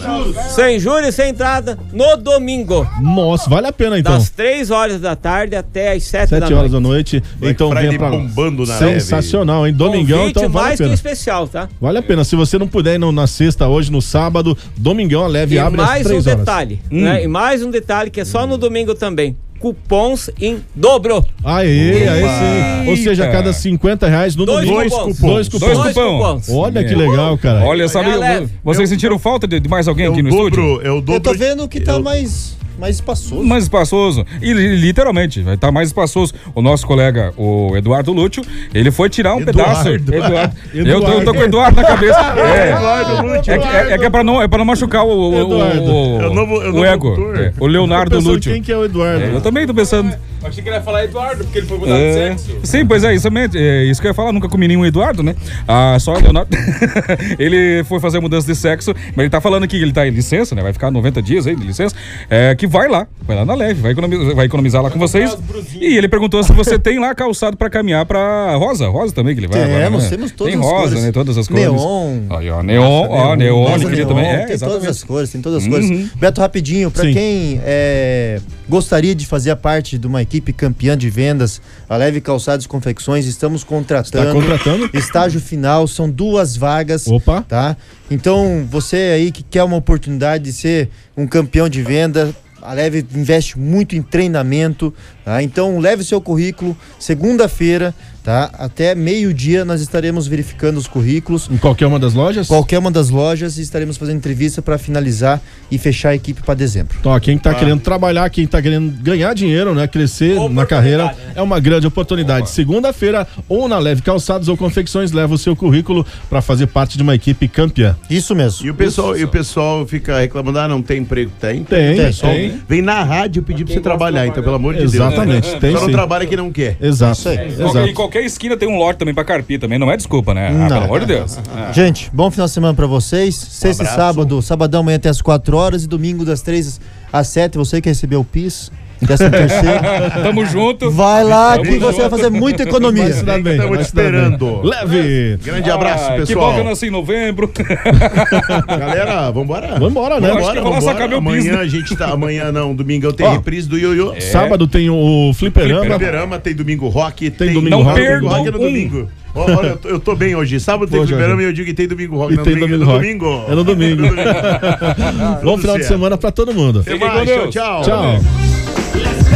Sem juros e sem entrada, no domingo. Nossa, vale a pena então. Das três horas da tarde até as sete da Sete noite. horas da noite. Então Friday venha pra lá. bombando na Sensacional, hein? Domingão, Convite então vale a mais que pena. especial, tá? Vale a pena. Se você não puder ir no- na sexta, hoje, no sábado, domingão, a Leve E abre às mais um três horas. detalhe, Hum. né? E mais um detalhe que é só no domingo também. Cupons em dobro. Aê, aí Opa. sim. Ou seja, a cada cinquenta reais no Dois domingo. cupons. Dois cupons. Dois cupons. Olha que legal, cara. Olha, sabe, É leve. vocês sentiram falta de, de mais alguém aqui no estúdio? É o Eu tô vendo que tá mais, mais espaçoso. Mais espaçoso. E li- literalmente, vai estar mais espaçoso. O nosso colega, o Eduardo Lúcio, ele foi tirar um pedaço. Eduardo. Eu, tô, eu tô com o Eduardo na cabeça. É, Eduardo Lúcio. é, que- é- é que é pra não, é pra não machucar o, o, Eduardo. o, É o novo- é o o novo ego. locutor. É, o Leonardo Tô pensando Lúcio. quem que é o Eduardo? É, eu também tô pensando. Achei que ele ia falar Eduardo, porque ele foi mudar É, de sexo. sim, pois é, isso, mesmo, é isso que eu ia falar, nunca comi nenhum Eduardo, né? Ah, só o Leonardo. Ele foi fazer a mudança de sexo, mas ele tá falando aqui que ele tá em licença, né? Vai ficar noventa dias aí de licença. É, que vai lá, vai lá na Leve, vai economizar, vai economizar lá com vocês. E ele perguntou se você tem lá calçado pra caminhar pra Rosa. Rosa também que ele vai agora, Temos, né? temos todas Tem as Rosa, cores. né? Todas as cores. Neon. Aí, ó, neon, ó, neon, Rosa ele queria neon, também. É, tem todas exatamente. as cores, tem todas as Uhum. cores. Beto, rapidinho, pra Sim. quem é, gostaria de fazer parte de uma equipe campeã de vendas, a Leve Calçados e Confecções, estamos contratando. Tá contratando? Estágio final, são duas vagas. Opa. Tá? Então, você aí que quer uma oportunidade de ser um campeão de venda, a Leve investe muito em treinamento, tá? Então leve seu currículo, segunda-feira, tá? Até meio-dia nós estaremos verificando os currículos. Em qualquer uma das lojas? Qualquer uma das lojas e estaremos fazendo entrevista para finalizar e fechar a equipe para dezembro. Então, ó, quem tá querendo trabalhar, quem tá querendo ganhar dinheiro, né? Crescer na carreira, é uma grande oportunidade. Segunda-feira, ou na Leve Calçados ou Confecções, leva o seu currículo para fazer parte de uma equipe campeã. Isso mesmo. E o pessoal, e o pessoal fica reclamando, ah, não tem emprego. Tem. Tem, O pessoal tem. Vem na rádio pedir pra você trabalhar, então, pelo amor de Exatamente, Deus. tem Só não sim. trabalha que não quer. Exato. Isso aí. Qualquer- Exato. Em qualquer esquina tem um lote também pra carpir também, não é desculpa, né? Ah, Não. pelo amor de Deus. É. Gente, bom final de semana para vocês. Sexta e abraço. sábado, sabadão amanhã até as quatro horas e domingo das três às sete. Você que recebeu o P I S, décimo terceiro. Tamo junto. Vai lá Tamo que você vai junto. fazer muita economia. Vai se dar bem, Estamos vai te se dar bem. esperando. Leve! Grande abraço, Ah, Que pessoal. bom que eu nasci em novembro. Galera, vambora? Vambora, né? Acho que Vambora, eu vou lá vambora. sacar meu Amanhã bis, né? a gente tá. Amanhã não, domingão tem Ó, reprise do Ioiô. Sábado tem o Fliperama. Fliperama, tem domingo rock. Tem domingo Não rock. perdo rock é no um. domingo. Ó, olha, eu tô, eu tô bem hoje. Sábado tem Pô, fliperama Jorge. e eu digo que tem domingo rock. E Não, tem domingo, domingo no rock. domingo. É no domingo. No domingo. Bom final de certo. semana pra todo mundo. Até mais, tchau, tchau. Tchau.